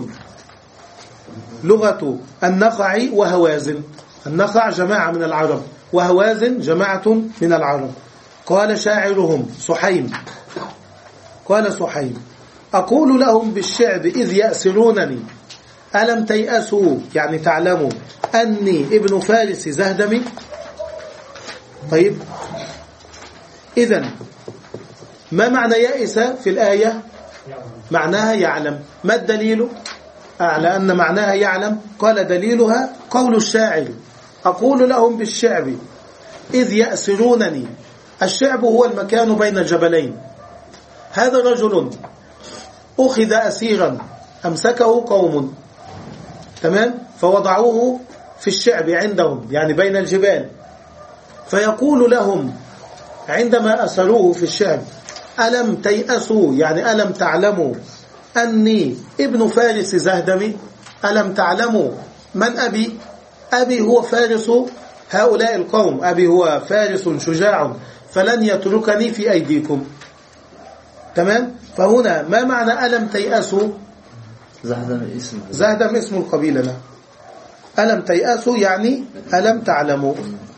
لغة النخع وهوازن. النخع جماعة من العرب، وهوازن جماعة من العرب. قال شاعرهم سحيم، قال سحيم أقول لهم بالشعب إذ يأسرونني ألم تيأسوا، يعني تعلموا أني ابن فارس زهدمي. طيب إذن ما معنى يأس في الآية؟ معناها يعلم. ما الدليل على أن معناها يعلم؟ قال دليلها قول الشاعر أقول لهم بالشعب إذ يأسرونني. الشعب هو المكان بين الجبلين. هذا رجل أخذ أسيرا أمسكه قوم، تمام، فوضعوه في الشعب عندهم، يعني بين الجبال، فيقول لهم عندما أسروه في الشعب ألم تيأسوا، يعني ألم تعلموا أني ابن فارس زهدمي. ألم تعلموا من أبي؟ أبي هو فارس هؤلاء القوم، أبي هو فارس شجاع فلن يتركني في أيديكم. تمام. فهنا ما معنى ألم تيأسوا؟ زهدم اسم زهدم اسم القبيلة. لا. ألم تيأسوا يعني ألم تعلموا.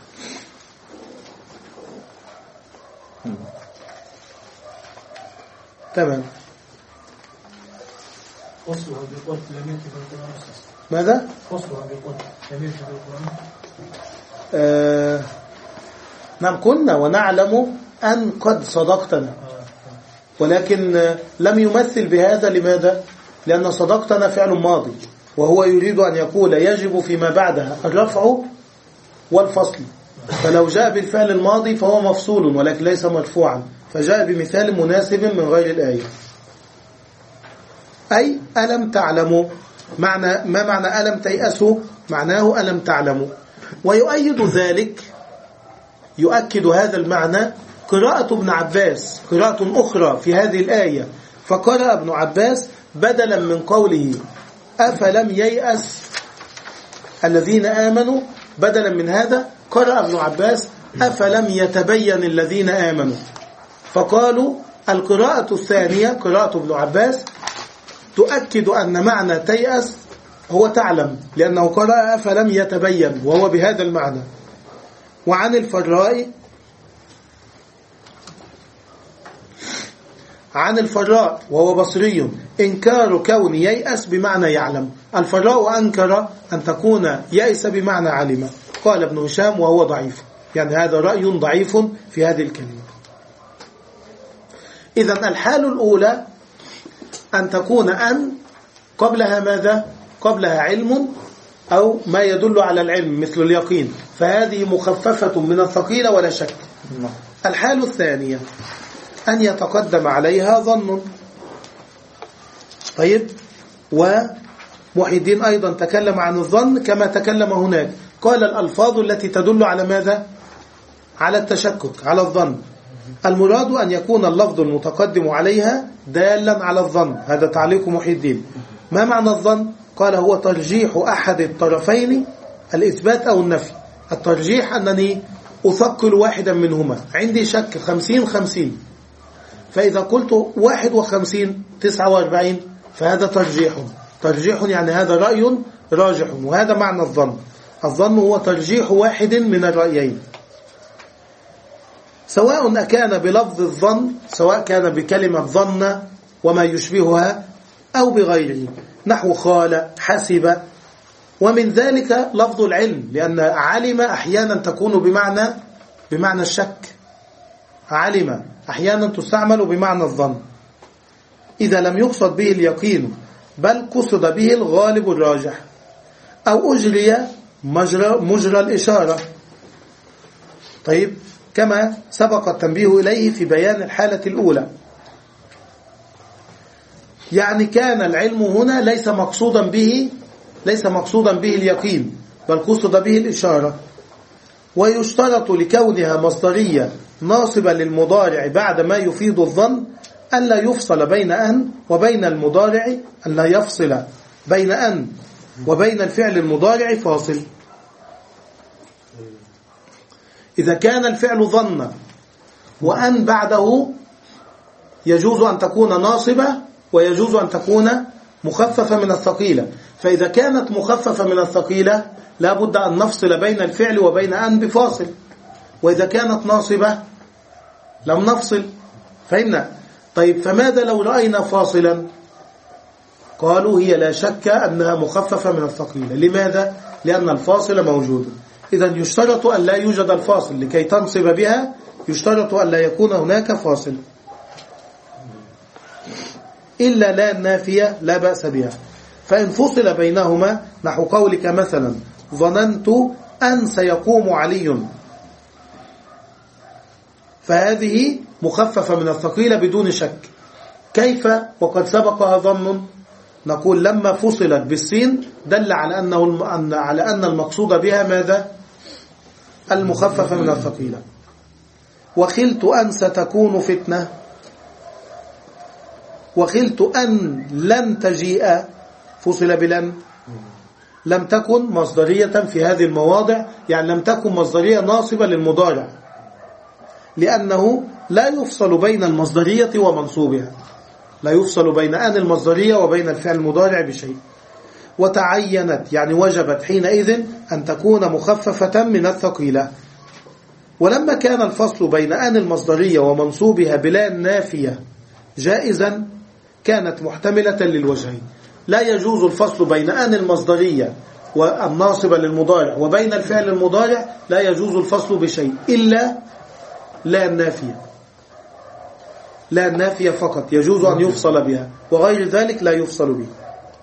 تمام. فصلها بقول لم يأتي في القرآن. ماذا؟ فصلها بقول لم يأتي في القرآن. آه نعم قلنا ونعلم أن قد صدقتنا، ولكن لم يمثل بهذا. لماذا؟ لأن صدقتنا فعل ماضي، وهو يريد أن يقول يجب فيما بعدها الرفع والفصل، فلو جاء بالفعل الماضي فهو مفصول ولكن ليس مرفوعا، فجاء بمثال مناسب من غير الآية. أي ألم تعلموا، معنى ما معنى ألم تيأسوا؟ معناه ألم تعلموا. ويؤيد ذلك، يؤكد هذا المعنى قراءة ابن عباس، قراءة أخرى في هذه الآية. فقرأ ابن عباس بدلا من قوله أفلم ييأس الذين آمنوا، بدلا من هذا قرأ ابن عباس أفلم يتبين الذين آمنوا. فقالوا القراءة الثانية قراءة ابن عباس تؤكد أن معنى تيأس هو تعلم، لأنه قرأ أفلم يتبين وهو بهذا المعنى. وعن الفراء عن الفراء وهو بصري إنكار كون ييأس بمعنى يعلم. الفراء أنكر أن تكون ييأس بمعنى علم. قال ابن هشام وهو ضعيف، يعني هذا رأي ضعيف في هذه الكلمة. إذن الحال الأولى أن تكون أن قبلها ماذا؟ قبلها علم أو ما يدل على العلم مثل اليقين، فهذه مخففة من الثقيلة ولا شك. الحالة الثانية أن يتقدم عليها ظن. طيب، ومحي الدين أيضا تكلم عن الظن كما تكلم هناك، قال الألفاظ التي تدل على ماذا؟ على التشكك، على الظن. المراد أن يكون اللفظ المتقدم عليها دالا على الظن. هذا تعليق محي الدين. ما معنى الظن؟ قال هو ترجيح أحد الطرفين، الإثبات أو النفي. الترجيح أنني أثقل واحدا منهما، عندي شك خمسين خمسين، فإذا قلت واحد وخمسين تسعة واربعين فهذا ترجيح. ترجيح يعني هذا رأي راجح، وهذا معنى الظن. الظن هو ترجيح واحد من الرأيين، سواء أكان بلفظ الظن، سواء كان بكلمة ظن وما يشبهها، أو بغيره، نحو خال، حسب. ومن ذلك لفظ العلم، لأن علم أحيانا تكون بمعنى بمعنى الشك. علم أحيانا تستعمل بمعنى الظن إذا لم يقصد به اليقين، بل قصد به الغالب الراجح، أو أجري مجرى, مجرى الإشارة. طيب، كما سبق التنبيه إليه في بيان الحالة الأولى. يعني كان العلم هنا ليس مقصودا به ليس مقصودا به اليقين، بل قصد به الإشارة. ويشترط لكونها مصدرية ناصبة للمضارع بعد ما يفيد الظن أن لا يفصل بين أن وبين المضارع أن لا يفصل بين أن وبين الفعل المضارع فاصل. إذا كان الفعل ظن وأن بعده يجوز أن تكون ناصبة ويجوز أن تكون مخففة من الثقيلة. فإذا كانت مخففة من الثقيلة لا بد أن نفصل بين الفعل وبين أن بفاصل، وإذا كانت ناصبة لم نفصل. فهمنا؟ طيب، فماذا لو رأينا فاصلا؟ قالوا هي لا شك أنها مخففة من الثقيلة. لماذا؟ لأن الفاصل موجود. إذن يشترط أن لا يوجد الفاصل لكي تنصب بها، يشترط أن لا يكون هناك فاصل. إلا لا النافية لا بأس بها. فإن فصل بينهما نحو قولك مثلا ظننت أن سيقوم علي، فهذه مخففة من الثقيلة بدون شك. كيف وقد سبقها ظن؟ نقول لما فصلت بالسين دل على أنه على أن المقصود بها ماذا؟ المخففة من الثقيلة. وخلت أن ستكون فتنة، وخلت أن لن تجيء، فصل بلن، لم تكن مصدرية في هذه المواضع، يعني لم تكن مصدرية ناصبة للمضارع، لأنه لا يفصل بين المصدرية ومنصوبها، لا يفصل بين أن المصدرية وبين الفعل المضارع بشيء. وتعينت يعني وجبت حينئذ أن تكون مخففة من الثقيلة. ولما كان الفصل بين أن المصدرية ومنصوبها بلا نافية جائزا كانت محتملة للوجهين. لا يجوز الفصل بين أن المصدرية والناصبة للمضارع وبين الفعل المضارع، لا يجوز الفصل بشيء إلا لا النافية. لا النافية فقط يجوز أن يفصل بها، وغير ذلك لا يفصل به.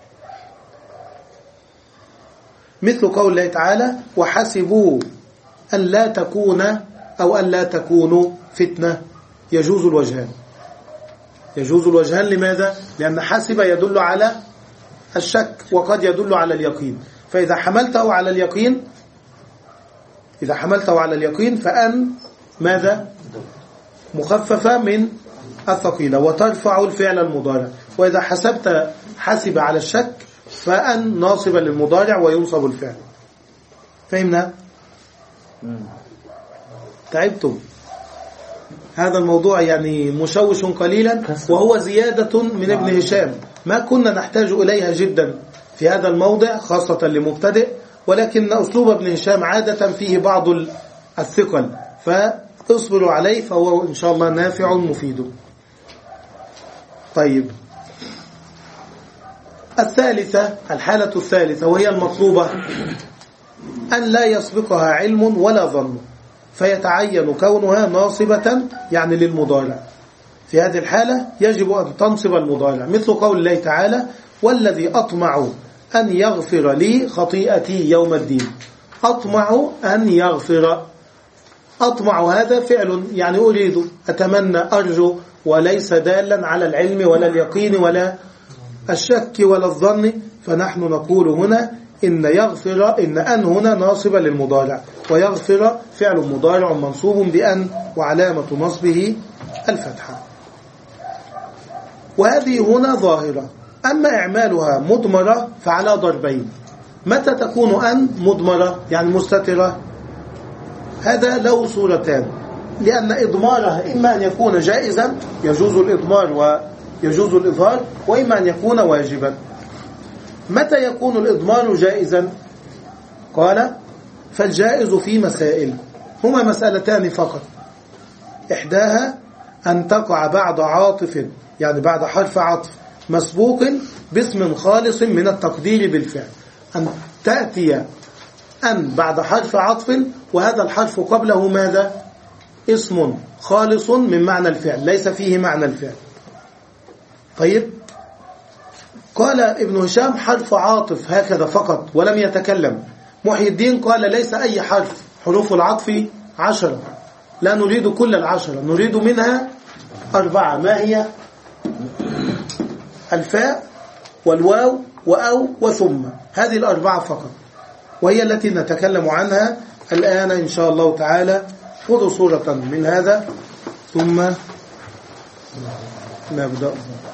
مثل قول الله تعالى وحسبوا أن لا تكون أو أن لا تكونوا فتنة، يجوز الوجهان. يجوز الوجهان لماذا؟ لأن حسب يدل على الشك وقد يدل على اليقين. فإذا حملته على اليقين إذا حملته على اليقين فأن ماذا؟ مخففة من الثقيلة وترفع الفعل المضارع. وإذا حسبت حسب على الشك فأن ناصبة للمضارع وينصب الفعل. فهمنا؟ تعبتم؟ هذا الموضوع يعني مشوش قليلا، وهو زيادة من ابن هشام ما كنا نحتاج إليها جدا في هذا الموضع خاصة لمبتدئ، ولكن أسلوب ابن هشام عادة فيه بعض الثقل، فاصبروا عليه فهو إن شاء الله نافع مفيد. طيب، الثالثة، الحالة الثالثة وهي المطلوبة، أن لا يسبقها علم ولا ظن، فيتعين كونها ناصبة يعني للمضارع. في هذه الحالة يجب أن تنصب المضارع، مثل قول الله تعالى والذي أطمع أن يغفر لي خطيئتي يوم الدين. أطمع أن يغفر، أطمع هذا فعل يعني أريد، أتمنى، أرجو، وليس دالا على العلم ولا اليقين ولا الشك ولا الظن. فنحن نقول هنا إن يغفر، إن أن هنا ناصبة للمضارع، ويغفر فعل مضارع منصوب بأن وعلامة نصبه الفتحة. وهذه هنا ظاهرة. أما إعمالها مضمرة فعلى ضربين. متى تكون أن مضمرة يعني مستترة؟ هذا له صورتان، لأن إضمارها إما أن يكون جائزا يجوز الإضمار ويجوز الإظهار، وإما أن يكون واجبا. متى يكون الإضمار جائزا؟ قال فالجائز في مسائل، هما مسألتان فقط. إحداها أن تقع بعد عاطف يعني بعد حرف عطف مسبوق باسم خالص من التقدير بالفعل، أن تأتي أن بعد حرف عطف وهذا الحرف قبله ماذا؟ اسم خالص من معنى الفعل ليس فيه معنى الفعل. طيب، قال ابن هشام حرف عاطف هكذا فقط ولم يتكلم. محي الدين قال ليس أي حرف، حروف العطف عشرة، لا نريد كل العشرة، نريد منها أربعة. ما هي؟ الفاء والواو وأو وثم، هذه الأربعة فقط، وهي التي نتكلم عنها الآن إن شاء الله تعالى. خذوا صورة من هذا ثم نبدأ.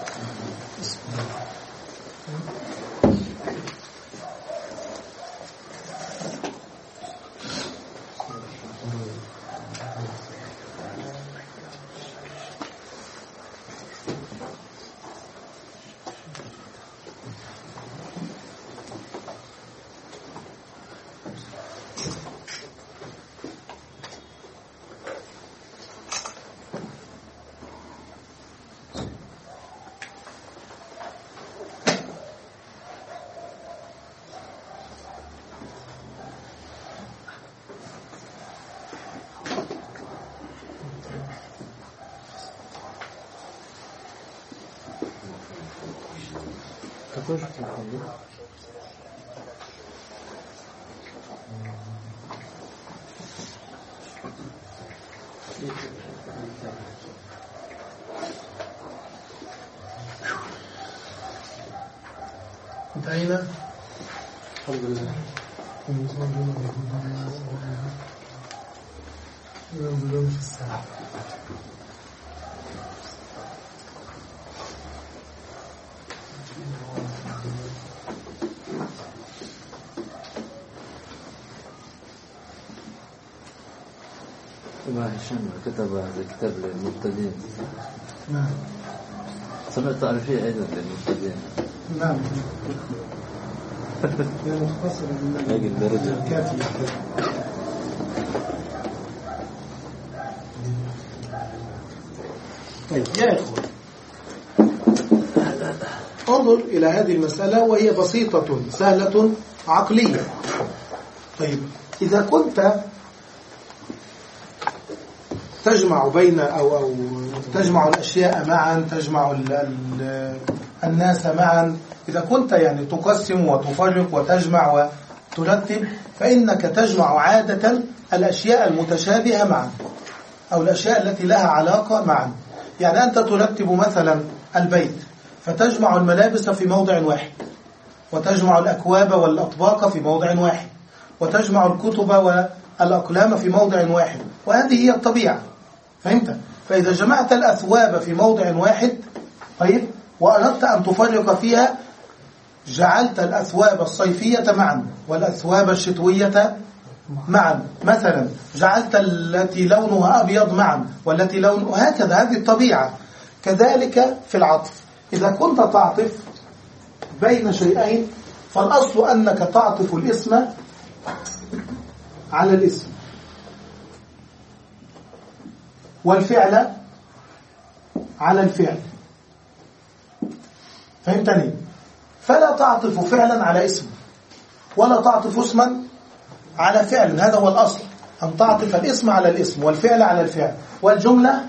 انتهينا الحمد لله. في الساعة ما هشام كتب هذا كتاب للمبتدئين. نعم. سمعت تعرفيه أيضا للمبتدئين. نعم. هي مختصرة هذه الدرجة كافية. طيب يا إخوة، انظر إلى هذه المسألة وهي بسيطة سهلة عقلية. طيب، إذا كنت تجمع بين أو, أو تجمع الأشياء معا، تجمع ال ال الناس معا، إذا كنت يعني تقسم وتفرق وتجمع وترتب، فإنك تجمع عادة الأشياء المتشابهة معا أو الأشياء التي لها علاقة معا. يعني أنت ترتب مثلا البيت فتجمع الملابس في موضع واحد، وتجمع الأكواب والأطباق في موضع واحد، وتجمع الكتب والأقلام في موضع واحد، وهذه هي الطبيعة. فهمت؟ فإذا جمعت الأثواب في موضع واحد، طيب، وأردت أن تفرق فيها، جعلت الأثواب الصيفية معا والأثواب الشتوية معا، مثلا جعلت التي لونها أبيض معا والتي لونها هكذا، هذه الطبيعة. كذلك في العطف، إذا كنت تعطف بين شيئين فالأصل أنك تعطف الاسم على الاسم والفعل على الفعل. فهمتني؟ فلا تعطف فعلا على اسم ولا تعطف اسما على فعل، هذا هو الأصل، أن تعطف الاسم على الاسم والفعل على الفعل والجملة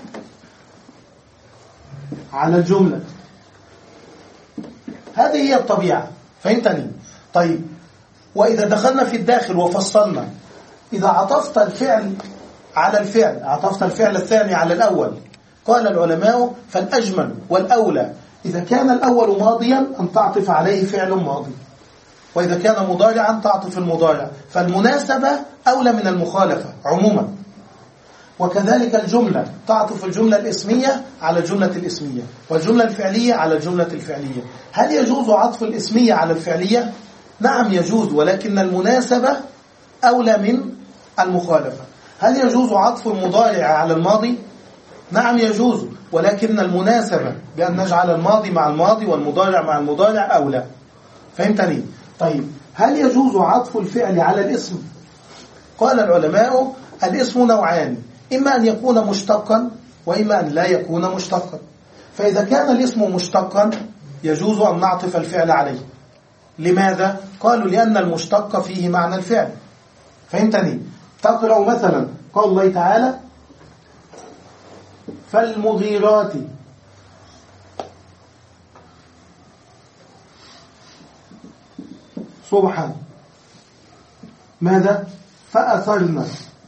على الجملة. هذه هي الطبيعة. فهمتني؟ طيب وإذا دخلنا في الداخل وفصلنا، إذا عطفت الفعل على الفعل، عطفت الفعل الثاني على الأول، قال العلماء فالأجمل والأولى إذا كان الأول ماضيا أن تعطف عليه فعل ماضي، وإذا كان مضارعا تعطف المضارع، فالمناسبة أولى من المخالفة عموما. وكذلك الجملة تعطف الجملة الاسمية على الجملة الاسمية، والجملة الفعلية على الجملة الفعلية. هل يجوز عطف الاسمية على الفعلية؟ نعم يجوز، ولكن المناسبة أولى من المخالفة. هل يجوز عطف المضارع على الماضي؟ نعم يجوز، ولكن المناسبة بأن نجعل الماضي مع الماضي والمضارع مع المضارع أولى. فهمتني؟ طيب هل يجوز عطف الفعل على الاسم؟ قال العلماء الاسم نوعان، إما أن يكون مشتقا وإما أن لا يكون مشتقا. فإذا كان الاسم مشتقا يجوز أن نعطف الفعل عليه. لماذا؟ قالوا لأن المشتق فيه معنى الفعل. فهمتني؟ تقرأ مثلا قال الله تعالى فالمغيرات صبحا ماذا؟ فأثرنا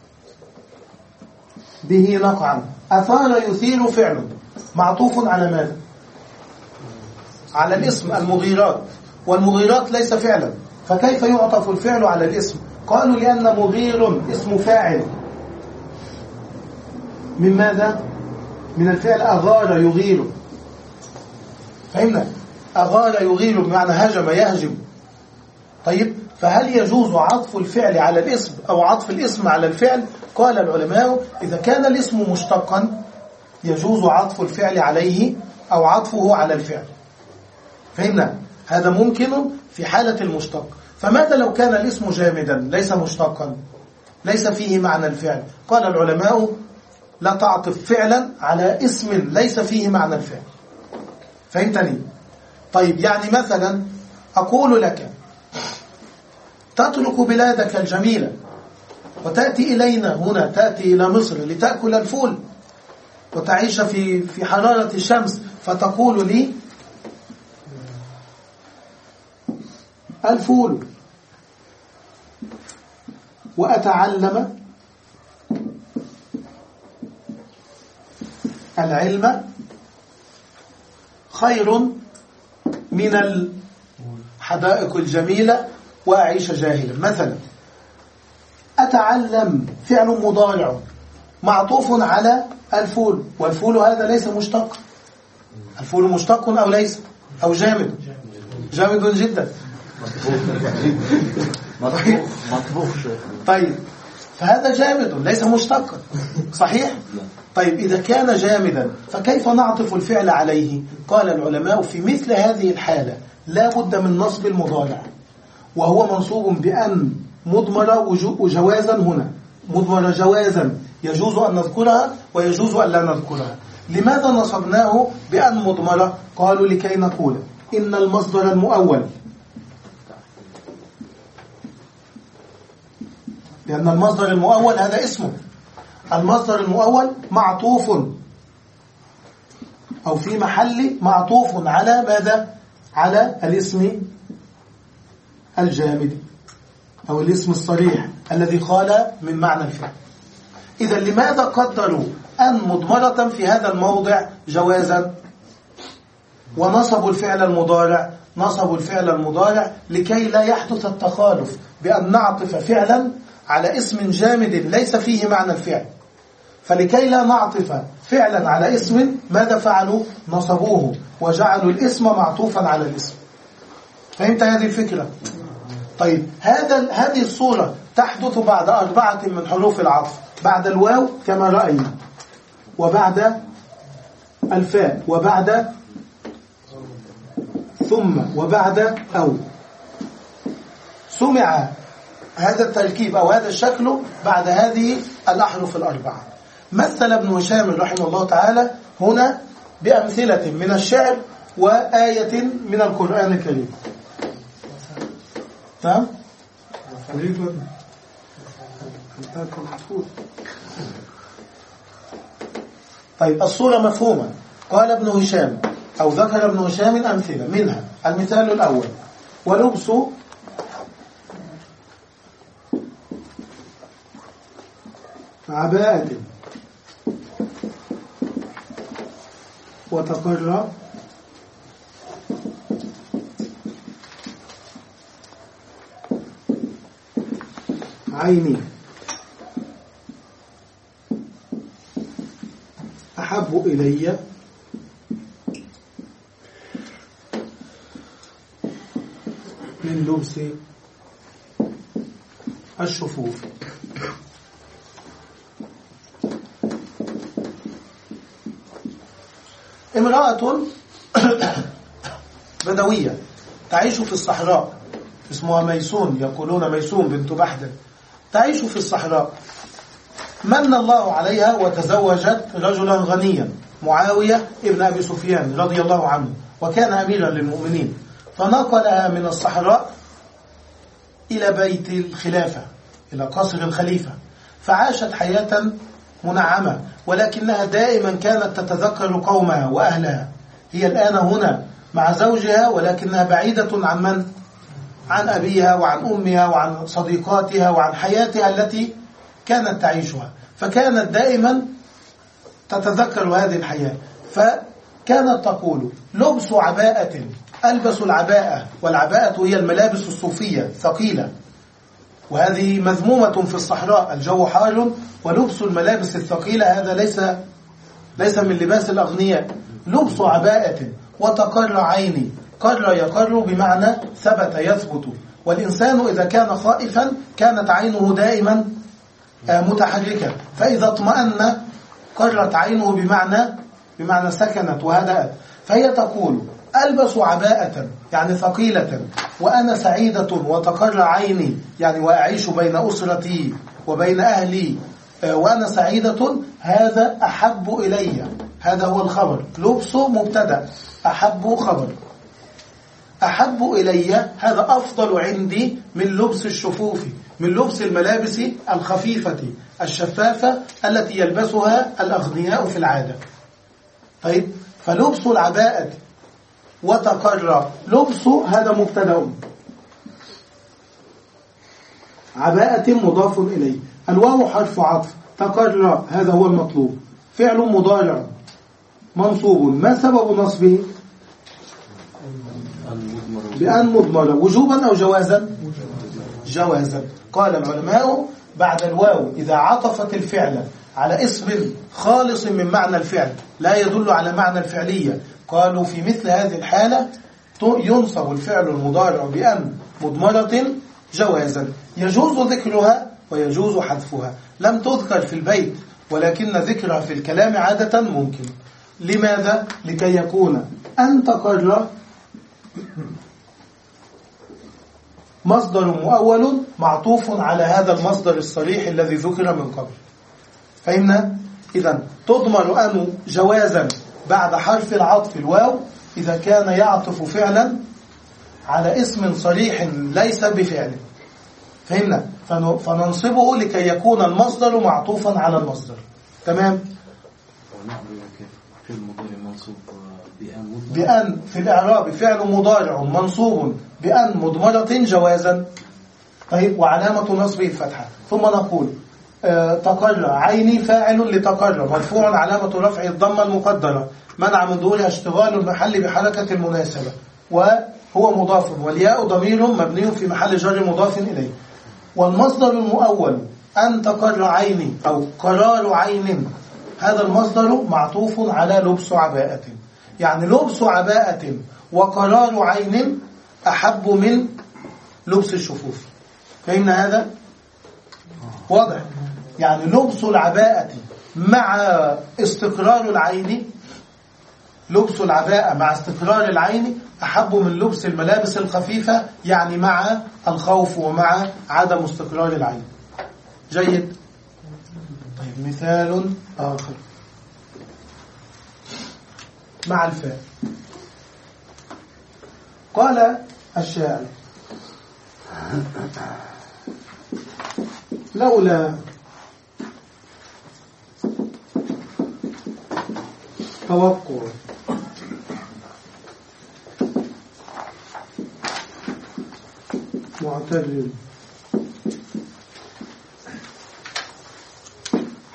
به نقعا. أثار يثير فعل معطوف على ماذا؟ على الاسم المغيرات، والمغيرات ليس فعلا، فكيف يعطف الفعل على الاسم؟ قالوا لأن مغير اسم فاعل من ماذا؟ من الفعل أغار يغير. فهمنا؟ أغار يغير بمعنى هجم يهجم. طيب فهل يجوز عطف الفعل على الاسم أو عطف الاسم على الفعل؟ قال العلماء إذا كان الاسم مشتقا يجوز عطف الفعل عليه أو عطفه على الفعل. فهمنا؟ هذا ممكن في حالة المشتق. فماذا لو كان الاسم جامدا ليس مشتقا ليس فيه معنى الفعل؟ قال العلماء لا تعطف فعلا على اسم ليس فيه معنى الفعل. فهمتني؟ طيب يعني مثلا أقول لك تترك بلادك الجميلة وتأتي إلينا هنا، تأتي إلى مصر لتأكل الفول وتعيش في في حرارة الشمس، فتقول لي الفول وأتعلم العلم خير من الحدائق الجميلة وأعيش جاهلا. مثلا أتعلم فعل مضارع معطوف على الفول، والفول هذا ليس مشتق. الفول مشتق أو ليس أو جامد؟ جامد جدا. مطبوخ. طيب فهذا جامد ليس مشتقا، صحيح؟ طيب إذا كان جامدا فكيف نعطف الفعل عليه؟ قال العلماء في مثل هذه الحالة لا بد من نصب المضارع، وهو منصوب بأن مضمر جوازا. هنا مضمر جوازا يجوز أن نذكرها ويجوز أن لا نذكرها. لماذا نصبناه بأن مضمر؟ قالوا لكي نقول إن المصدر المؤول، لأن المصدر المؤول هذا اسمه، المصدر المؤول معطوف أو في محل معطوف على ماذا؟ على الاسم الجامد أو الاسم الصريح الذي خال من معنى الفعل. إذا لماذا قدروا أن مضمرة في هذا الموضع جوازا ونصبوا الفعل المضارع؟ نصبوا الفعل المضارع لكي لا يحدث التخالف بأن نعطف فعلا على اسم جامد ليس فيه معنى الفعل. فلكي لا نعطف فعلا على اسم ماذا فعلوا؟ نصبوه وجعلوا الاسم معطوفا على الاسم. فهمت هذه الفكرة؟ طيب هذا هذه الصورة تحدث بعد أربعة من حروف العطف، بعد الواو كما رأينا، وبعد الفاء، وبعد ثم، وبعد أو. سمع هذا التركيب أو هذا الشكل بعد هذه الأحرف الأربعة. مثل ابن هشام رحمه الله تعالى هنا بأمثلة من الشعر وآية من القرآن الكريم. تمام؟ طيب الصورة مفهومة. قال ابن هشام أو ذكر ابن هشام أمثلة منها المثال الأول: ولبس عباءة وتقر عيني أحب إلي من لبس الشفوف. امرأة بدوية تعيش في الصحراء اسمها ميسون، يقولون ميسون بنت بحدة، تعيش في الصحراء. من الله عليها وتزوجت رجلا غنيا معاوية ابن أبي سفيان رضي الله عنه، وكان أميرا للمؤمنين، فنقلها من الصحراء إلى بيت الخلافة، إلى قصر الخليفة، فعاشت حياة منعمة، ولكنها دائما كانت تتذكر قومها وأهلها. هي الآن هنا مع زوجها، ولكنها بعيدة عن من؟ عن أبيها وعن أمها وعن صديقاتها وعن حياتها التي كانت تعيشها، فكانت دائما تتذكر هذه الحياة. فكانت تقول: لبس عباءة، ألبس العباءة، والعباءة هي الملابس الصوفية الثقيلة، وهذه مذمومة في الصحراء، الجو حار، ولبس الملابس الثقيلة هذا ليس ليس من لباس الأغنياء. لبس عباءة وتقر عيني، قر يقر بمعنى ثبت يثبت، والإنسان إذا كان خائفا كانت عينه دائما متحركة، فإذا اطمأن قرت عينه بمعنى بمعنى سكنت وهدأت. فهي تقول: ألبس عباءة يعني ثقيلة وأنا سعيدة، وتقر عيني يعني وأعيش بين أسرتي وبين أهلي وأنا سعيدة، هذا أحب إلي. هذا هو الخبر، لبس مبتدأ، أحب خبر. أحب إلي هذا أفضل عندي من لبس الشفوف، من لبس الملابس الخفيفة الشفافة التي يلبسها الأغنياء في العادة. طيب، فلبس العباءة وتقر، لبس هذا مبتدأ، عباءة مضاف إليه، الواو حرف عطف، تقر هذا هو المطلوب، فعل مضارع منصوب. ما سبب نصبه؟ بأن مضمرة، وجوبا أو جوازا؟ جوازا. قال العلماء: بعد الواو إذا عطفت الفعل على اسم خالص من معنى الفعل لا يدل على معنى الفعلية، قالوا في مثل هذه الحالة ينصب الفعل المضارع بأن مضمرة جوازا، يجوز ذكرها ويجوز حذفها. لم تذكر في البيت، ولكن ذكرها في الكلام عادة ممكن. لماذا؟ لكي يكون أن تقر مصدر مؤول معطوف على هذا المصدر الصريح الذي ذكر من قبل. فهمنا؟ إذن تضمر أن جوازا بعد حرف العطف الواو إذا كان يعطف فعلا على اسم صريح ليس بفعل. فهمنا؟ فننصبه لكي يكون المصدر معطوفا على المصدر. تمام؟ في المضارع منصوب بأن بأن في الإعراب فعل مضارع منصوب بأن مضمرة جوازا. طيب، وعلامة نصبه الفتحة. ثم نقول آه تقر عيني فاعل لتقر مرفوع علامة رفعه الضمة المقدرة منع من ظهورها اشتغال المحل بحركة المناسبة، وهو مضاف، والياء ضمير مبني في محل جر مضاف إليه. والمصدر المؤول أن تقر عيني أو قرار عين، هذا المصدر معطوف على لبس عباءة، يعني لبس عباءة وقرار عين أحب من لبس الشفوف. فهمنا هذا؟ واضح؟ يعني لبس العباءة مع استقرار العين، لبس العباءة مع استقرار العين أحب من لبس الملابس الخفيفة، يعني مع الخوف ومع عدم استقرار العين. جيد؟ طيب، مثال آخر مع الفاء. قال الشاعر: لولا توقع معترض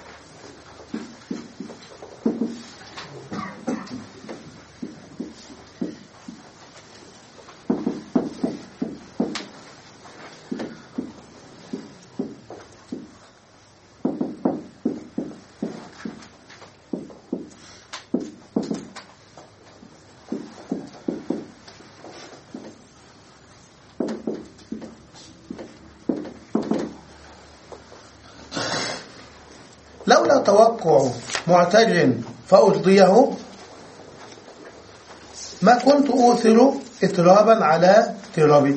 لولا توقع معتج فأرضيه ما كنت أوثر اضطرابا على اضطرابي.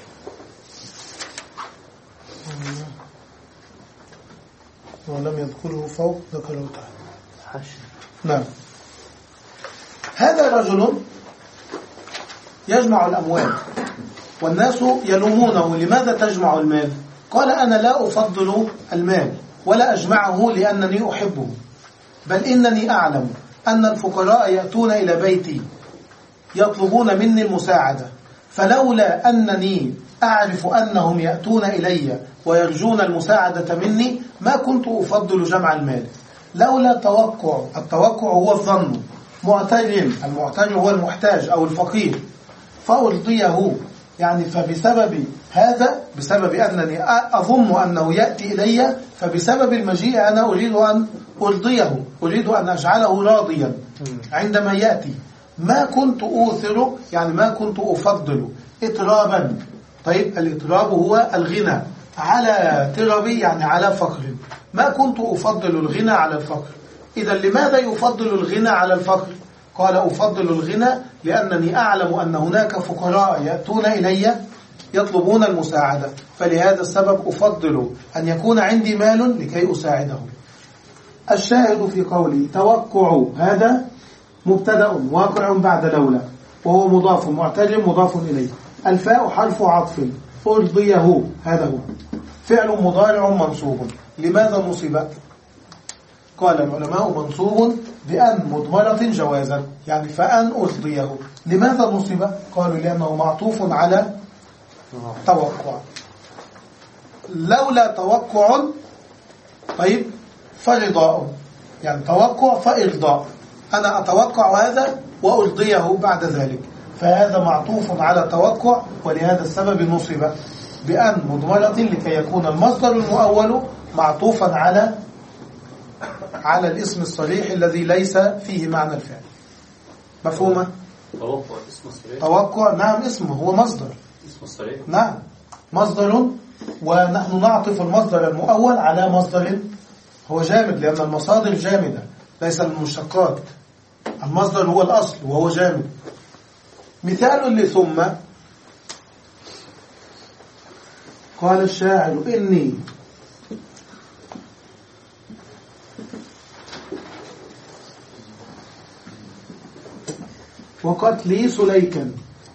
ولم يذكره فوق ذكره تعالى. نعم. هذا رجل يجمع الأموال والناس يلومونه لماذا تجمع المال؟ قال أنا لا أفضل المال ولا أجمعه لأنني أحبه، بل إنني أعلم أن الفقراء يأتون إلى بيتي يطلبون مني المساعدة، فلولا أنني أعرف أنهم يأتون إلي ويرجون المساعدة مني ما كنت أفضل جمع المال. لولا توقع، التوقع هو الظن، معتج، المعتج هو المحتاج أو الفقير، فأرضيه يعني فبسبب هذا، بسبب أنني أظن أنه يأتي إلي، فبسبب المجيء أنا أريد أن أرضيه، أريد أن أجعله راضيا عندما يأتي. ما كنت أوثر يعني ما كنت أفضل إطرابا. طيب الإطراب هو الغنى على تربي يعني على فقر. ما كنت أفضل الغنى على الفقر. إذا لماذا يفضل الغنى على الفقر؟ قال أفضل الغنى لأنني أعلم أن هناك فقراء يأتون إلي يطلبون المساعدة، فلهذا السبب أفضل أن يكون عندي مال لكي أساعدهم. الشاهد في قولي توقع هذا مبتدأ واقع بعد لولا وهو مضاف معتج مضاف إليه. الفاء حرف عطف، أرضيه هذا هو فعل مضارع منصوب. لماذا نصب؟ قال العلماء منصوب بأن مضمرة جوازا، يعني فأن أرضيه. لماذا نصب؟ قالوا لأنه معطوف على توقع. لولا توقع طيب فرضاء، يعني توقع فإرضاء، أنا أتوقع هذا وأرضيه بعد ذلك، فهذا معطوف على توقع، ولهذا السبب نصب بأن مضمرة لكي يكون المصدر المؤول معطوفا على على الاسم الصريح الذي ليس فيه معنى الفعل. مفهومة؟ توقع اسم الصريح. توقع نعم اسمه هو مصدر. اسم الصريح نعم مصدر، ونحن نعطف المصدر المؤول على مصدر هو جامد، لأن المصادر جامدة ليس المشتقات. المصدر هو الأصل وهو جامد. مثال لثم، قال الشاعر إني وقتلي سليكا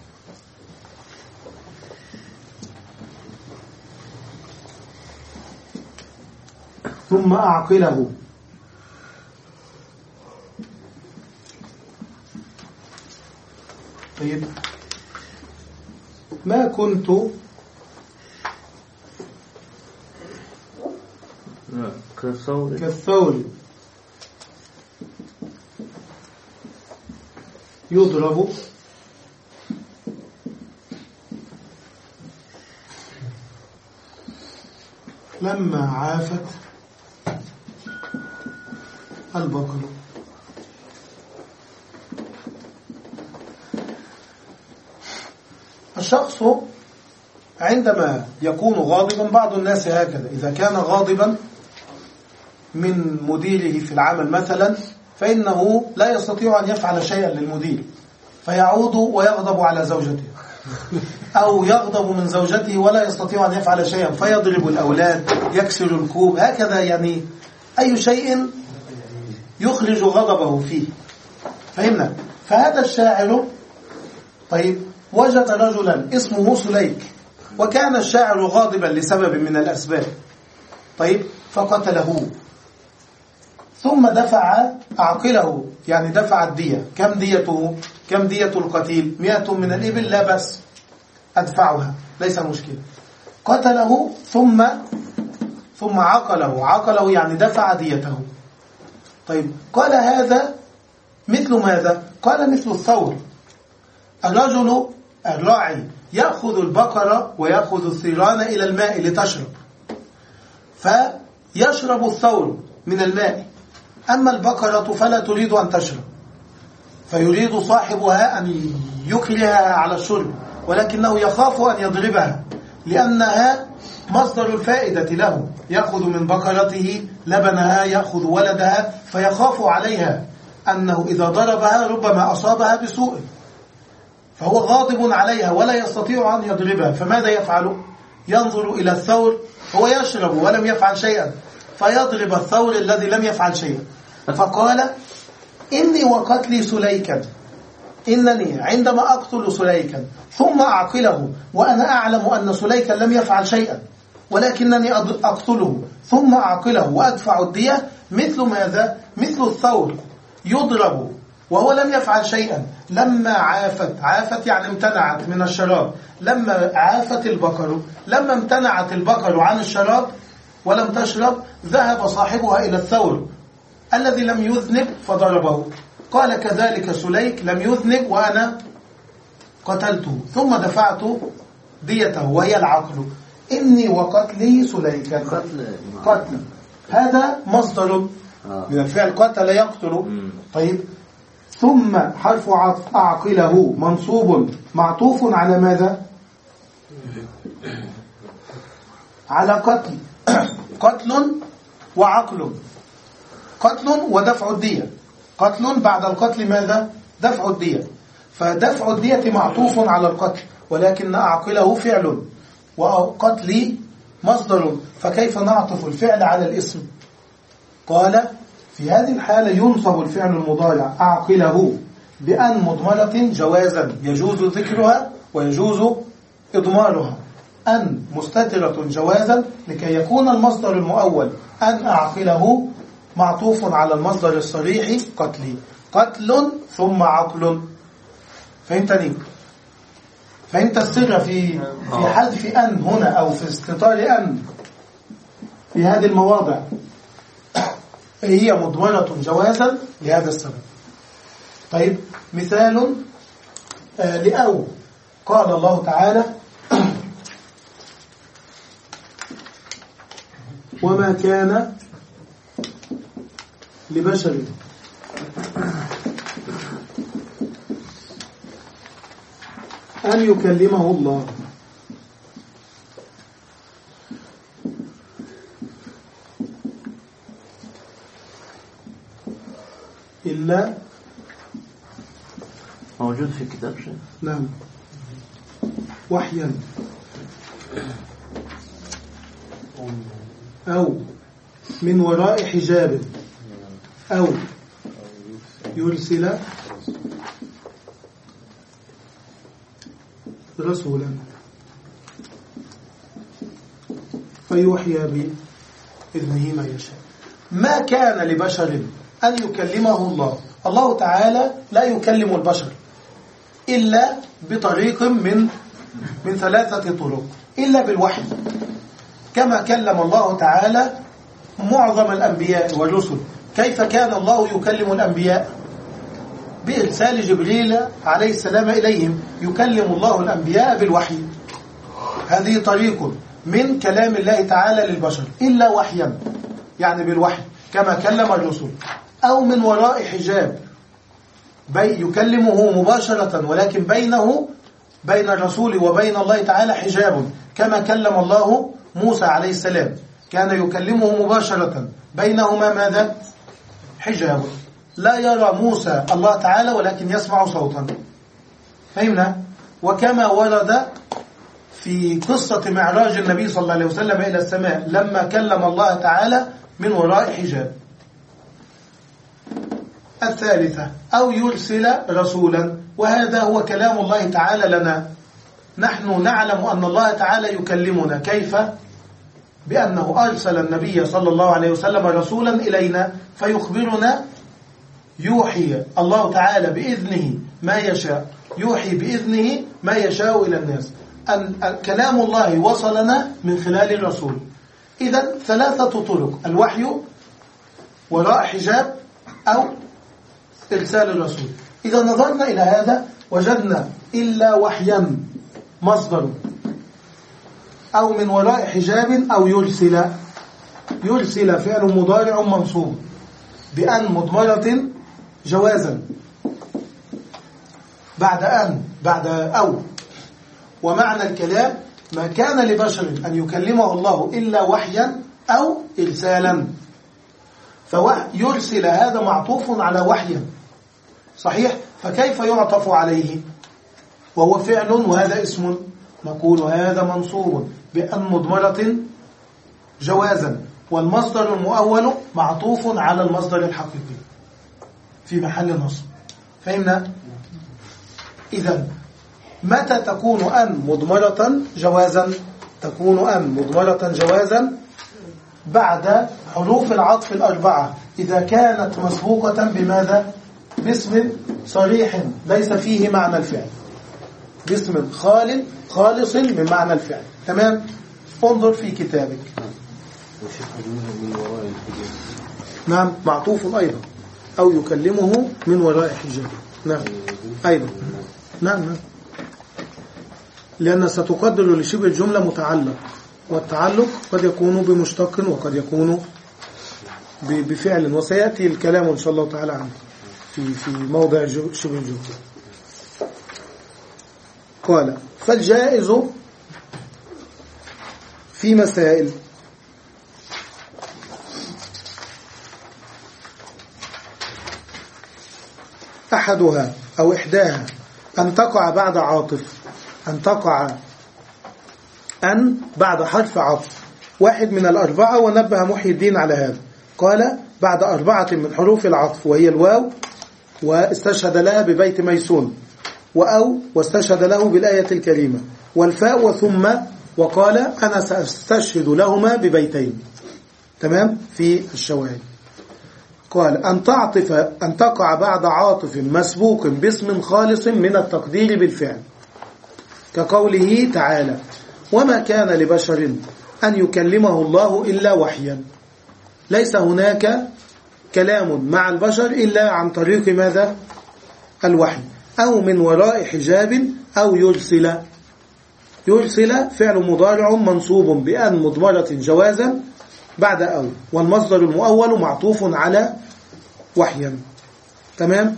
ثم أعقله. طيب ما كنت كالثور كالثور يضرب لما عافت البقر. الشخص عندما يكون غاضبا، بعض الناس هكذا، إذا كان غاضبا من مديره في العمل مثلا، فإنه لا يستطيع أن يفعل شيئا للمدير، فيعود ويغضب على زوجته، أو يغضب من زوجته ولا يستطيع أن يفعل شيئا، فيضرب الأولاد، يكسر الكوب، هكذا يعني أي شيء يخرج غضبه فيه. فهمنا؟ فهذا الشاعر طيب وجد رجلا اسمه سليك، وكان الشاعر غاضبا لسبب من الأسباب، طيب فقتله، ثم دفع عقله، يعني دفع الدية. كم ديته؟ كم دية القتيل؟ مئة من الإبل، لا بأس أدفعها ليس مشكلة. قتله ثم ثم عقله، عقله يعني دفع ديته. طيب قال هذا مثل ماذا؟ قال مثل الثور. الرجل الراعي يأخذ البقرة ويأخذ الثيران إلى الماء لتشرب، فيشرب الثور من الماء، أما البقرة فلا تريد أن تشرب، فيريد صاحبها أن يكرهها على الشرب، ولكنه يخاف أن يضربها، لأنها مصدر الفائدة له، يأخذ من بقرته لبنها، يأخذ ولدها، فيخاف عليها أنه إذا ضربها ربما أصابها بسوء، فهو غاضب عليها ولا يستطيع أن يضربها، فماذا يفعل؟ ينظر إلى الثور، هو يشرب ولم يفعل شيئا، فيضرب الثور الذي لم يفعل شيئا. فقال إني وقتلي سليكا، إنني عندما أقتل سليكا ثم أعقله وأنا أعلم أن سليكا لم يفعل شيئا، ولكنني أقتله ثم أعقله وأدفع الدية، مثل ماذا؟ مثل الثور يضرب وهو لم يفعل شيئا، لما عافت، عافت يعني امتنعت من الشراب، لما عافت البقر، لما امتنعت البقر عن الشراب ولم تشرب، ذهب صاحبها إلى الثور الذي لم يذنب فضربه. قال كذلك سليك لم يذنب وأنا قتلته ثم دفعت ديته وهي العقل. إني وقتلي سليكا، قتل هذا مصدر من الفعل قتل يقتل. طيب ثم حرف عطف أعقله منصوب معطوف على ماذا؟ على قتل. قتل وعقل، قتل ودفع الدية. قتل بعد القتل ماذا؟ دفع الدية، فدفع الدية معطوف على القتل، ولكن أعقله فعل وقتلي مصدر، فكيف نعطف الفعل على الاسم؟ قال في هذه الحالة ينصب الفعل المضارع أعقله بأن مضمرة جوازا يجوز ذكرها ويجوز إضمارها، أن مستترة جوازا لكي يكون المصدر المؤول أن أعقله معطوف على المصدر الصريح قتلي. قتل ثم عقل. فهمتني؟ فهمت السر في في حذف أن هنا أو في استطار أن في هذه المواضع؟ هي مضمرة جوازا لهذا السبب. طيب مثال آه لأو، قال الله تعالى وما كان لبشر أن يكلمه الله إلا، موجود في كتاب شيء؟ نعم، وحيا أو من وراء حجاب أو يرسل رسولا فيوحي بإذنه ما يشاء. ما كان لبشر أن يكلمه الله، الله تعالى لا يكلم البشر إلا بطريق من من ثلاثة طرق، إلا بالوحي، كما كلم الله تعالى معظم الأنبياء والرسل. كيف كان الله يكلم الأنبياء؟ بإرسال جبريل عليه السلام إليهم، يكلم الله الأنبياء بالوحي. هذه طريق من كلام الله تعالى للبشر، إلا وحيا يعني بالوحي كما كلم الرسل، أو من وراء حجاب بي يكلمه مباشرة، ولكن بينه بين الرسول وبين الله تعالى حجاب، كما كلم الله موسى عليه السلام، كان يكلمه مباشرة، بينهما ماذا؟ حجاب، لا يرى موسى الله تعالى ولكن يسمع صوتا. فهمنا؟ وكما ورد في قصة معراج النبي صلى الله عليه وسلم إلى السماء لما كلم الله تعالى من وراء حجاب. الثالثة أو يرسل رسولا، وهذا هو كلام الله تعالى لنا. نحن نعلم أن الله تعالى يكلمنا. كيف؟ بأنه أرسل النبي صلى الله عليه وسلم رسولا إلينا فيخبرنا، يوحي الله تعالى بإذنه ما يشاء، يوحي بإذنه ما يشاء إلى الناس. أن كلام الله وصلنا من خلال الرسول. إذن ثلاثة طرق: الوحي، وراء حجاب، أو إرسال الرسول. إذا نظرنا إلى هذا وجدنا إلا وحيا مصدر، أو من وراء حجاب، أو يرسل. يرسل فعل مضارع منصوب بأن مضمرة جوازا بعد أن بعد أو. ومعنى الكلام ما كان لبشر أن يكلمه الله إلا وحيا أو إرسالا، فيرسل هذا معطوف على وحيا صحيح، فكيف يعطف عليه وهو فعل وهذا اسم؟ نقول هذا منصوب بأن مضمرة جوازا، والمصدر المؤول معطوف على المصدر الحقيقي في محل نصب. فهمنا؟ إذن متى تكون أن مضمرة جوازا؟ تكون أن مضمرة جوازا بعد حروف العطف الأربعة إذا كانت مسبوقة بماذا؟ باسم صريح ليس فيه معنى الفعل، باسم خال خالص من معنى الفعل. تمام؟ انظر في كتابك. نعم معطوف أيضا، أو يكلمه من وراء حجاب. نعم أيضا. نعم نعم، لأن ستقدر لشبه الجملة متعلق، والتعلق قد يكون بمشتق وقد يكون بفعل، وسيأتي الكلام إن شاء الله تعالى عنه في في موضع شبه الجملة. قال فالجائز في مسائل. أحدها أو إحداها أن تقع بعد عاطف، أن تقع أن بعد حرف عطف واحد من الأربعة، ونبه محي الدين على هذا. قال بعد أربعة من حروف العطف، وهي الواو واستشهد لها ببيت ميسون، وأو واستشهد له بالآية الكريمة، والفاء وثم، وقال أنا سأستشهد لهما ببيتين. تمام؟ في الشواهد. قال أن تعطف أن تقع بعد عاطف مسبوق باسم خالص من التقدير بالفعل، كقوله تعالى وما كان لبشر أن يكلمه الله إلا وحيا. ليس هناك كلام مع البشر إلا عن طريق ماذا؟ الوحي، أو من وراء حجاب، أو يرسل. يرسل فعل مضارع منصوب بأن مضمرة جوازا بعد أو، والمصدر المؤول معطوف على وحيا. تمام؟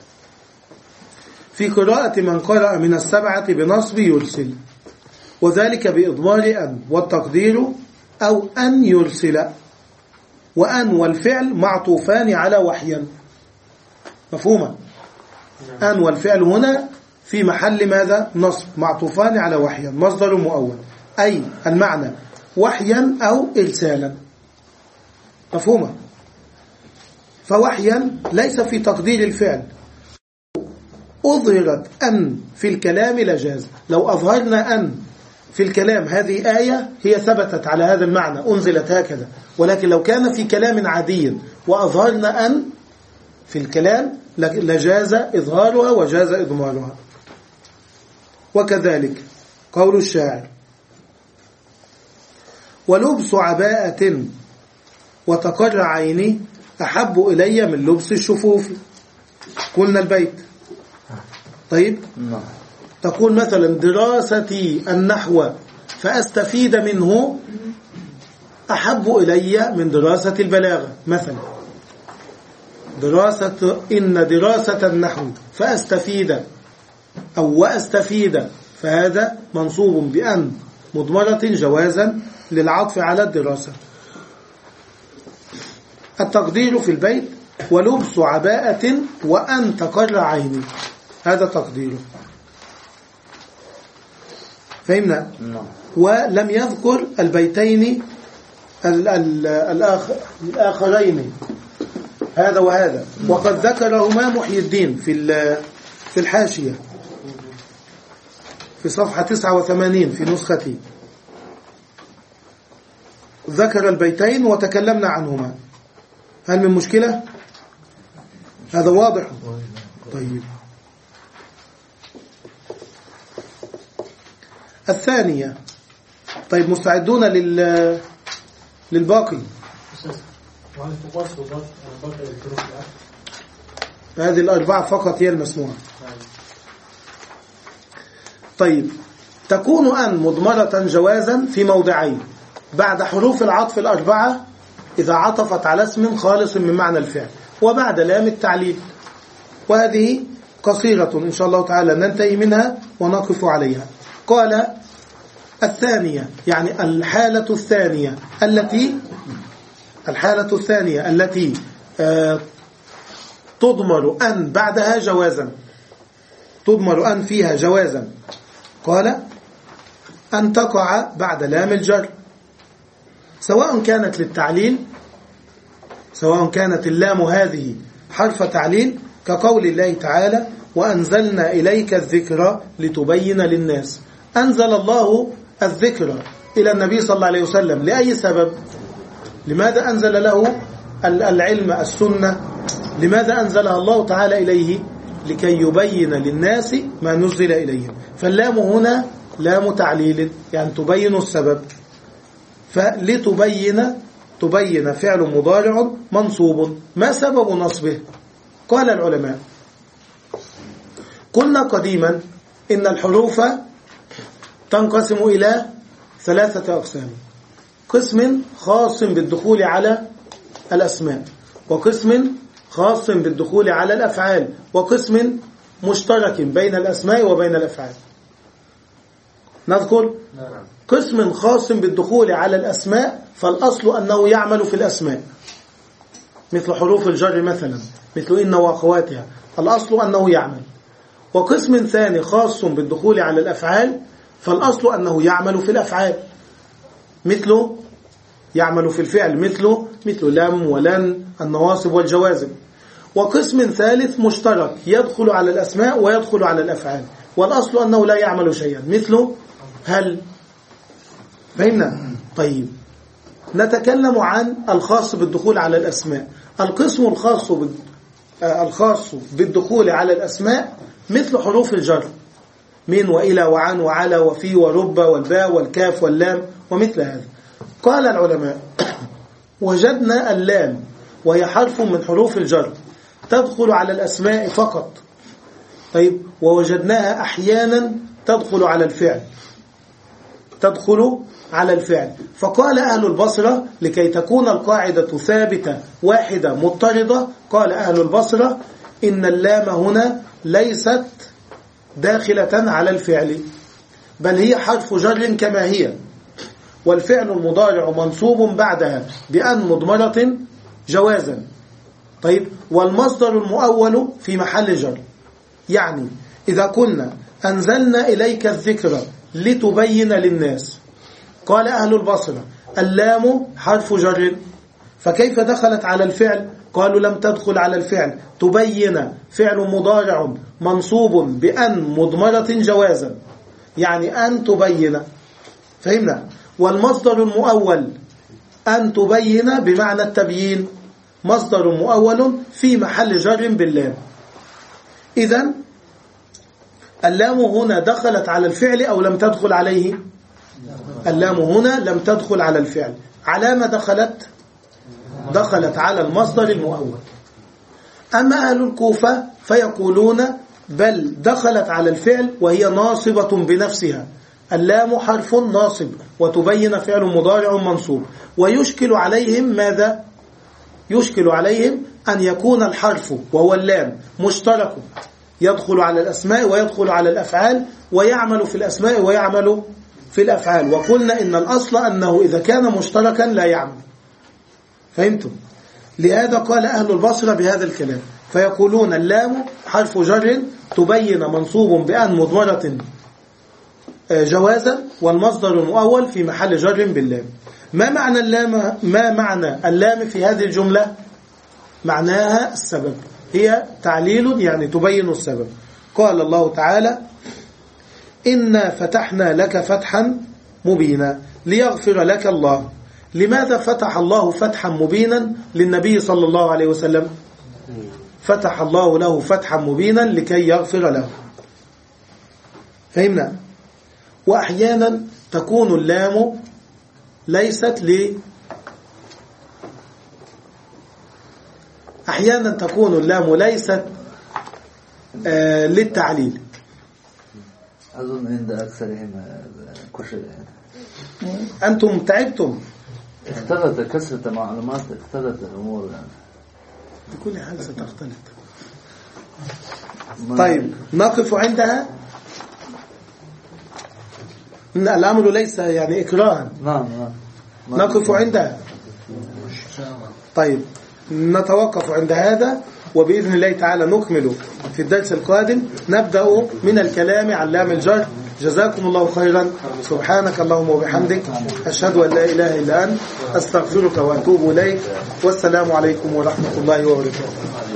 في قراءة من قرأ من السبعة بنصب يرسل، وذلك بإضمار أن، والتقدير أو أن يرسل، وأن والفعل معطوفان على وحيا. مفهومة؟ أن والفعل هنا في محل ماذا؟ نصب، معطوفان على وحيا، مصدر مؤول، أي المعنى وحيا أو إرسالا. مفهومة؟ فوحيا ليس في تقدير الفعل. أظهرت أن في الكلام لجاز. لو أظهرنا أن في الكلام هذه آية هي ثبتت على هذا المعنى، أنزلت هكذا، ولكن لو كان في كلام عادي وأظهرنا أن في الكلام لجاز إظهارها وجاز إضمارها. وكذلك قول الشاعر ولبس عباءة وتقر عيني أحب إلي من لبس الشفوف. قلنا البيت. طيب تقول مثلا دراستي النحو فأستفيد منه أحب إلي من دراسة البلاغة مثلا. دراسة إن دراسة النحو فأستفيد أو وأستفيد، فهذا منصوب بأن مضمرة جوازا للعطف على الدراسة. التقدير في البيت ولبس عباءة وأن تقر عيني، هذا تقديره. فهمنا؟ ولم يذكر البيتين الآخرين هذا وهذا، وقد ذكرهما محي الدين في في الحاشية في صفحة تسعة وثمانين في نسختي، ذكر البيتين وتكلمنا عنهما. هل من مشكلة؟ هذا واضح؟ طيب. الثانية. طيب مستعدون لل للباقي؟ هذه الأربعة فقط هي المسموعة. طيب تكون أن مضمرة جوازا في موضعين: بعد حروف العطف الأربعة إذا عطفت على اسم خالص من معنى الفعل، وبعد لام التعليل. وهذه قصيرة إن شاء الله تعالى ننتهي منها ونقف عليها. قال الثانية يعني الحالة الثانية التي الحالة الثانية التي آه تضمر أن بعدها جوازا، تضمر أن فيها جوازا، قال أن تقع بعد لام الجر، سواء كانت للتعليل، سواء كانت اللام هذه حرف تعليل كقول الله تعالى وأنزلنا إليك الذكر لتبين للناس. أنزل الله الذكر إلى النبي صلى الله عليه وسلم لأي سبب؟ لماذا أنزل له العلم السنة؟ لماذا أنزلها الله تعالى إليه؟ لكي يبين للناس ما نزل إليهم. فاللام هنا لام تعليل يعني تبين السبب، فلتبين تبين فعل مضارع منصوب. ما سبب نصبه؟ قال العلماء قلنا قديما إن الحروف تنقسم إلى ثلاثة أقسام: قسم خاص بالدخول على الأسماء، وقسم خاص بالدخول على الأفعال، وقسم مشترك بين الأسماء وبين الأفعال. نذكر قسم خاص بالدخول على الأسماء، فالأصل أنه يعمل في الأسماء مثل حروف الجر مثلا، مثل إن وأخواتها، الأصل أنه يعمل. وقسم ثاني خاص بالدخول على الأفعال، فالأصل أنه يعمل في الأفعال، مثل يعمل في الفعل مثل مثل لم ولن النواصب والجوازم. وقسم ثالث مشترك يدخل على الأسماء ويدخل على الأفعال، والأصل أنه لا يعمل شيئا، مثل هل. فهمنا؟ طيب نتكلم عن الخاص بالدخول على الأسماء. القسم الخاص الخاص بالدخول على الأسماء مثل حروف الجر من وإلى وعن وعلى وفي ورب والباء والكاف واللام ومثل هذا. قال العلماء وجدنا اللام وهي حرف من حروف الجر تدخل على الأسماء فقط. طيب ووجدناها أحيانا تدخل على الفعل، تدخل على الفعل. فقال أهل البصرة لكي تكون القاعدة ثابتة واحدة مضطردة، قال أهل البصرة إن اللام هنا ليست داخلة على الفعل، بل هي حرف جر كما هي، والفعل المضارع منصوب بعدها بأن مضمرة جوازا. طيب والمصدر المؤول في محل جر، يعني إذا كنا أنزلنا إليك الذكر لتبين للناس، قال أهل البصرة اللام حرف جر، فكيف دخلت على الفعل؟ قالوا لم تدخل على الفعل، تبين فعل مضارع منصوب بأن مضمرة جوازا، يعني أن تبين. فهمنا؟ والمصدر المؤول أن تبين بمعنى التبيين، مصدر مؤول في محل جر باللام. إذن اللام هنا دخلت على الفعل أو لم تدخل عليه؟ اللام هنا لم تدخل على الفعل. على ما دخلت؟ دخلت على المصدر المؤول. أما أهل الكوفة فيقولون بل دخلت على الفعل وهي ناصبة بنفسها، اللام حرف ناصب وتبين فعل مضارع منصوب. ويشكل عليهم ماذا؟ يشكل عليهم أن يكون الحرف وهو اللام مشترك يدخل على الأسماء ويدخل على الأفعال، ويعمل في الأسماء ويعمل في الأفعال. وقلنا إن الأصل أنه إذا كان مشتركا لا يعمل. فهمتم؟ لهذا قال أهل البصرة بهذا الكلام، فيقولون اللام حرف جر تبين منصوب بأن مضمرة جوازا، والمصدر المؤول في محل جر باللام. ما معنى اللام؟ ما معنى اللام في هذه الجملة؟ معناها السبب، هي تعليل يعني تبين السبب. قال الله تعالى إنا فتحنا لك فتحا مبينا ليغفر لك الله. لماذا فتح الله فتحا مبينا للنبي صلى الله عليه وسلم؟ فتح الله له فتحا مبينا لكي يغفر له. فهمنا؟ وأحيانا تكون اللام ليست ل أحيانا تكون اللام ليست آه للتعليل. أظن عند أكثرهم كشري. أنتم تعبتم. اختلط كثرة معلومات، اختلط الأمور يعني. بكل حال ستختلط. طيب نقف عندها. إن الأمر ليس يعني إكراها. نعم نعم. نقف عندها. طيب نتوقف عند هذا، وبإذن الله تعالى نكمل في الدرس القادم. نبدأ من الكلام عن لام الجر. جزاكم الله خيرا. سبحانك اللهم وبحمدك، أشهد أن لا إله إلا أنت، أستغفرك وأتوب إليك، والسلام عليكم ورحمة الله وبركاته.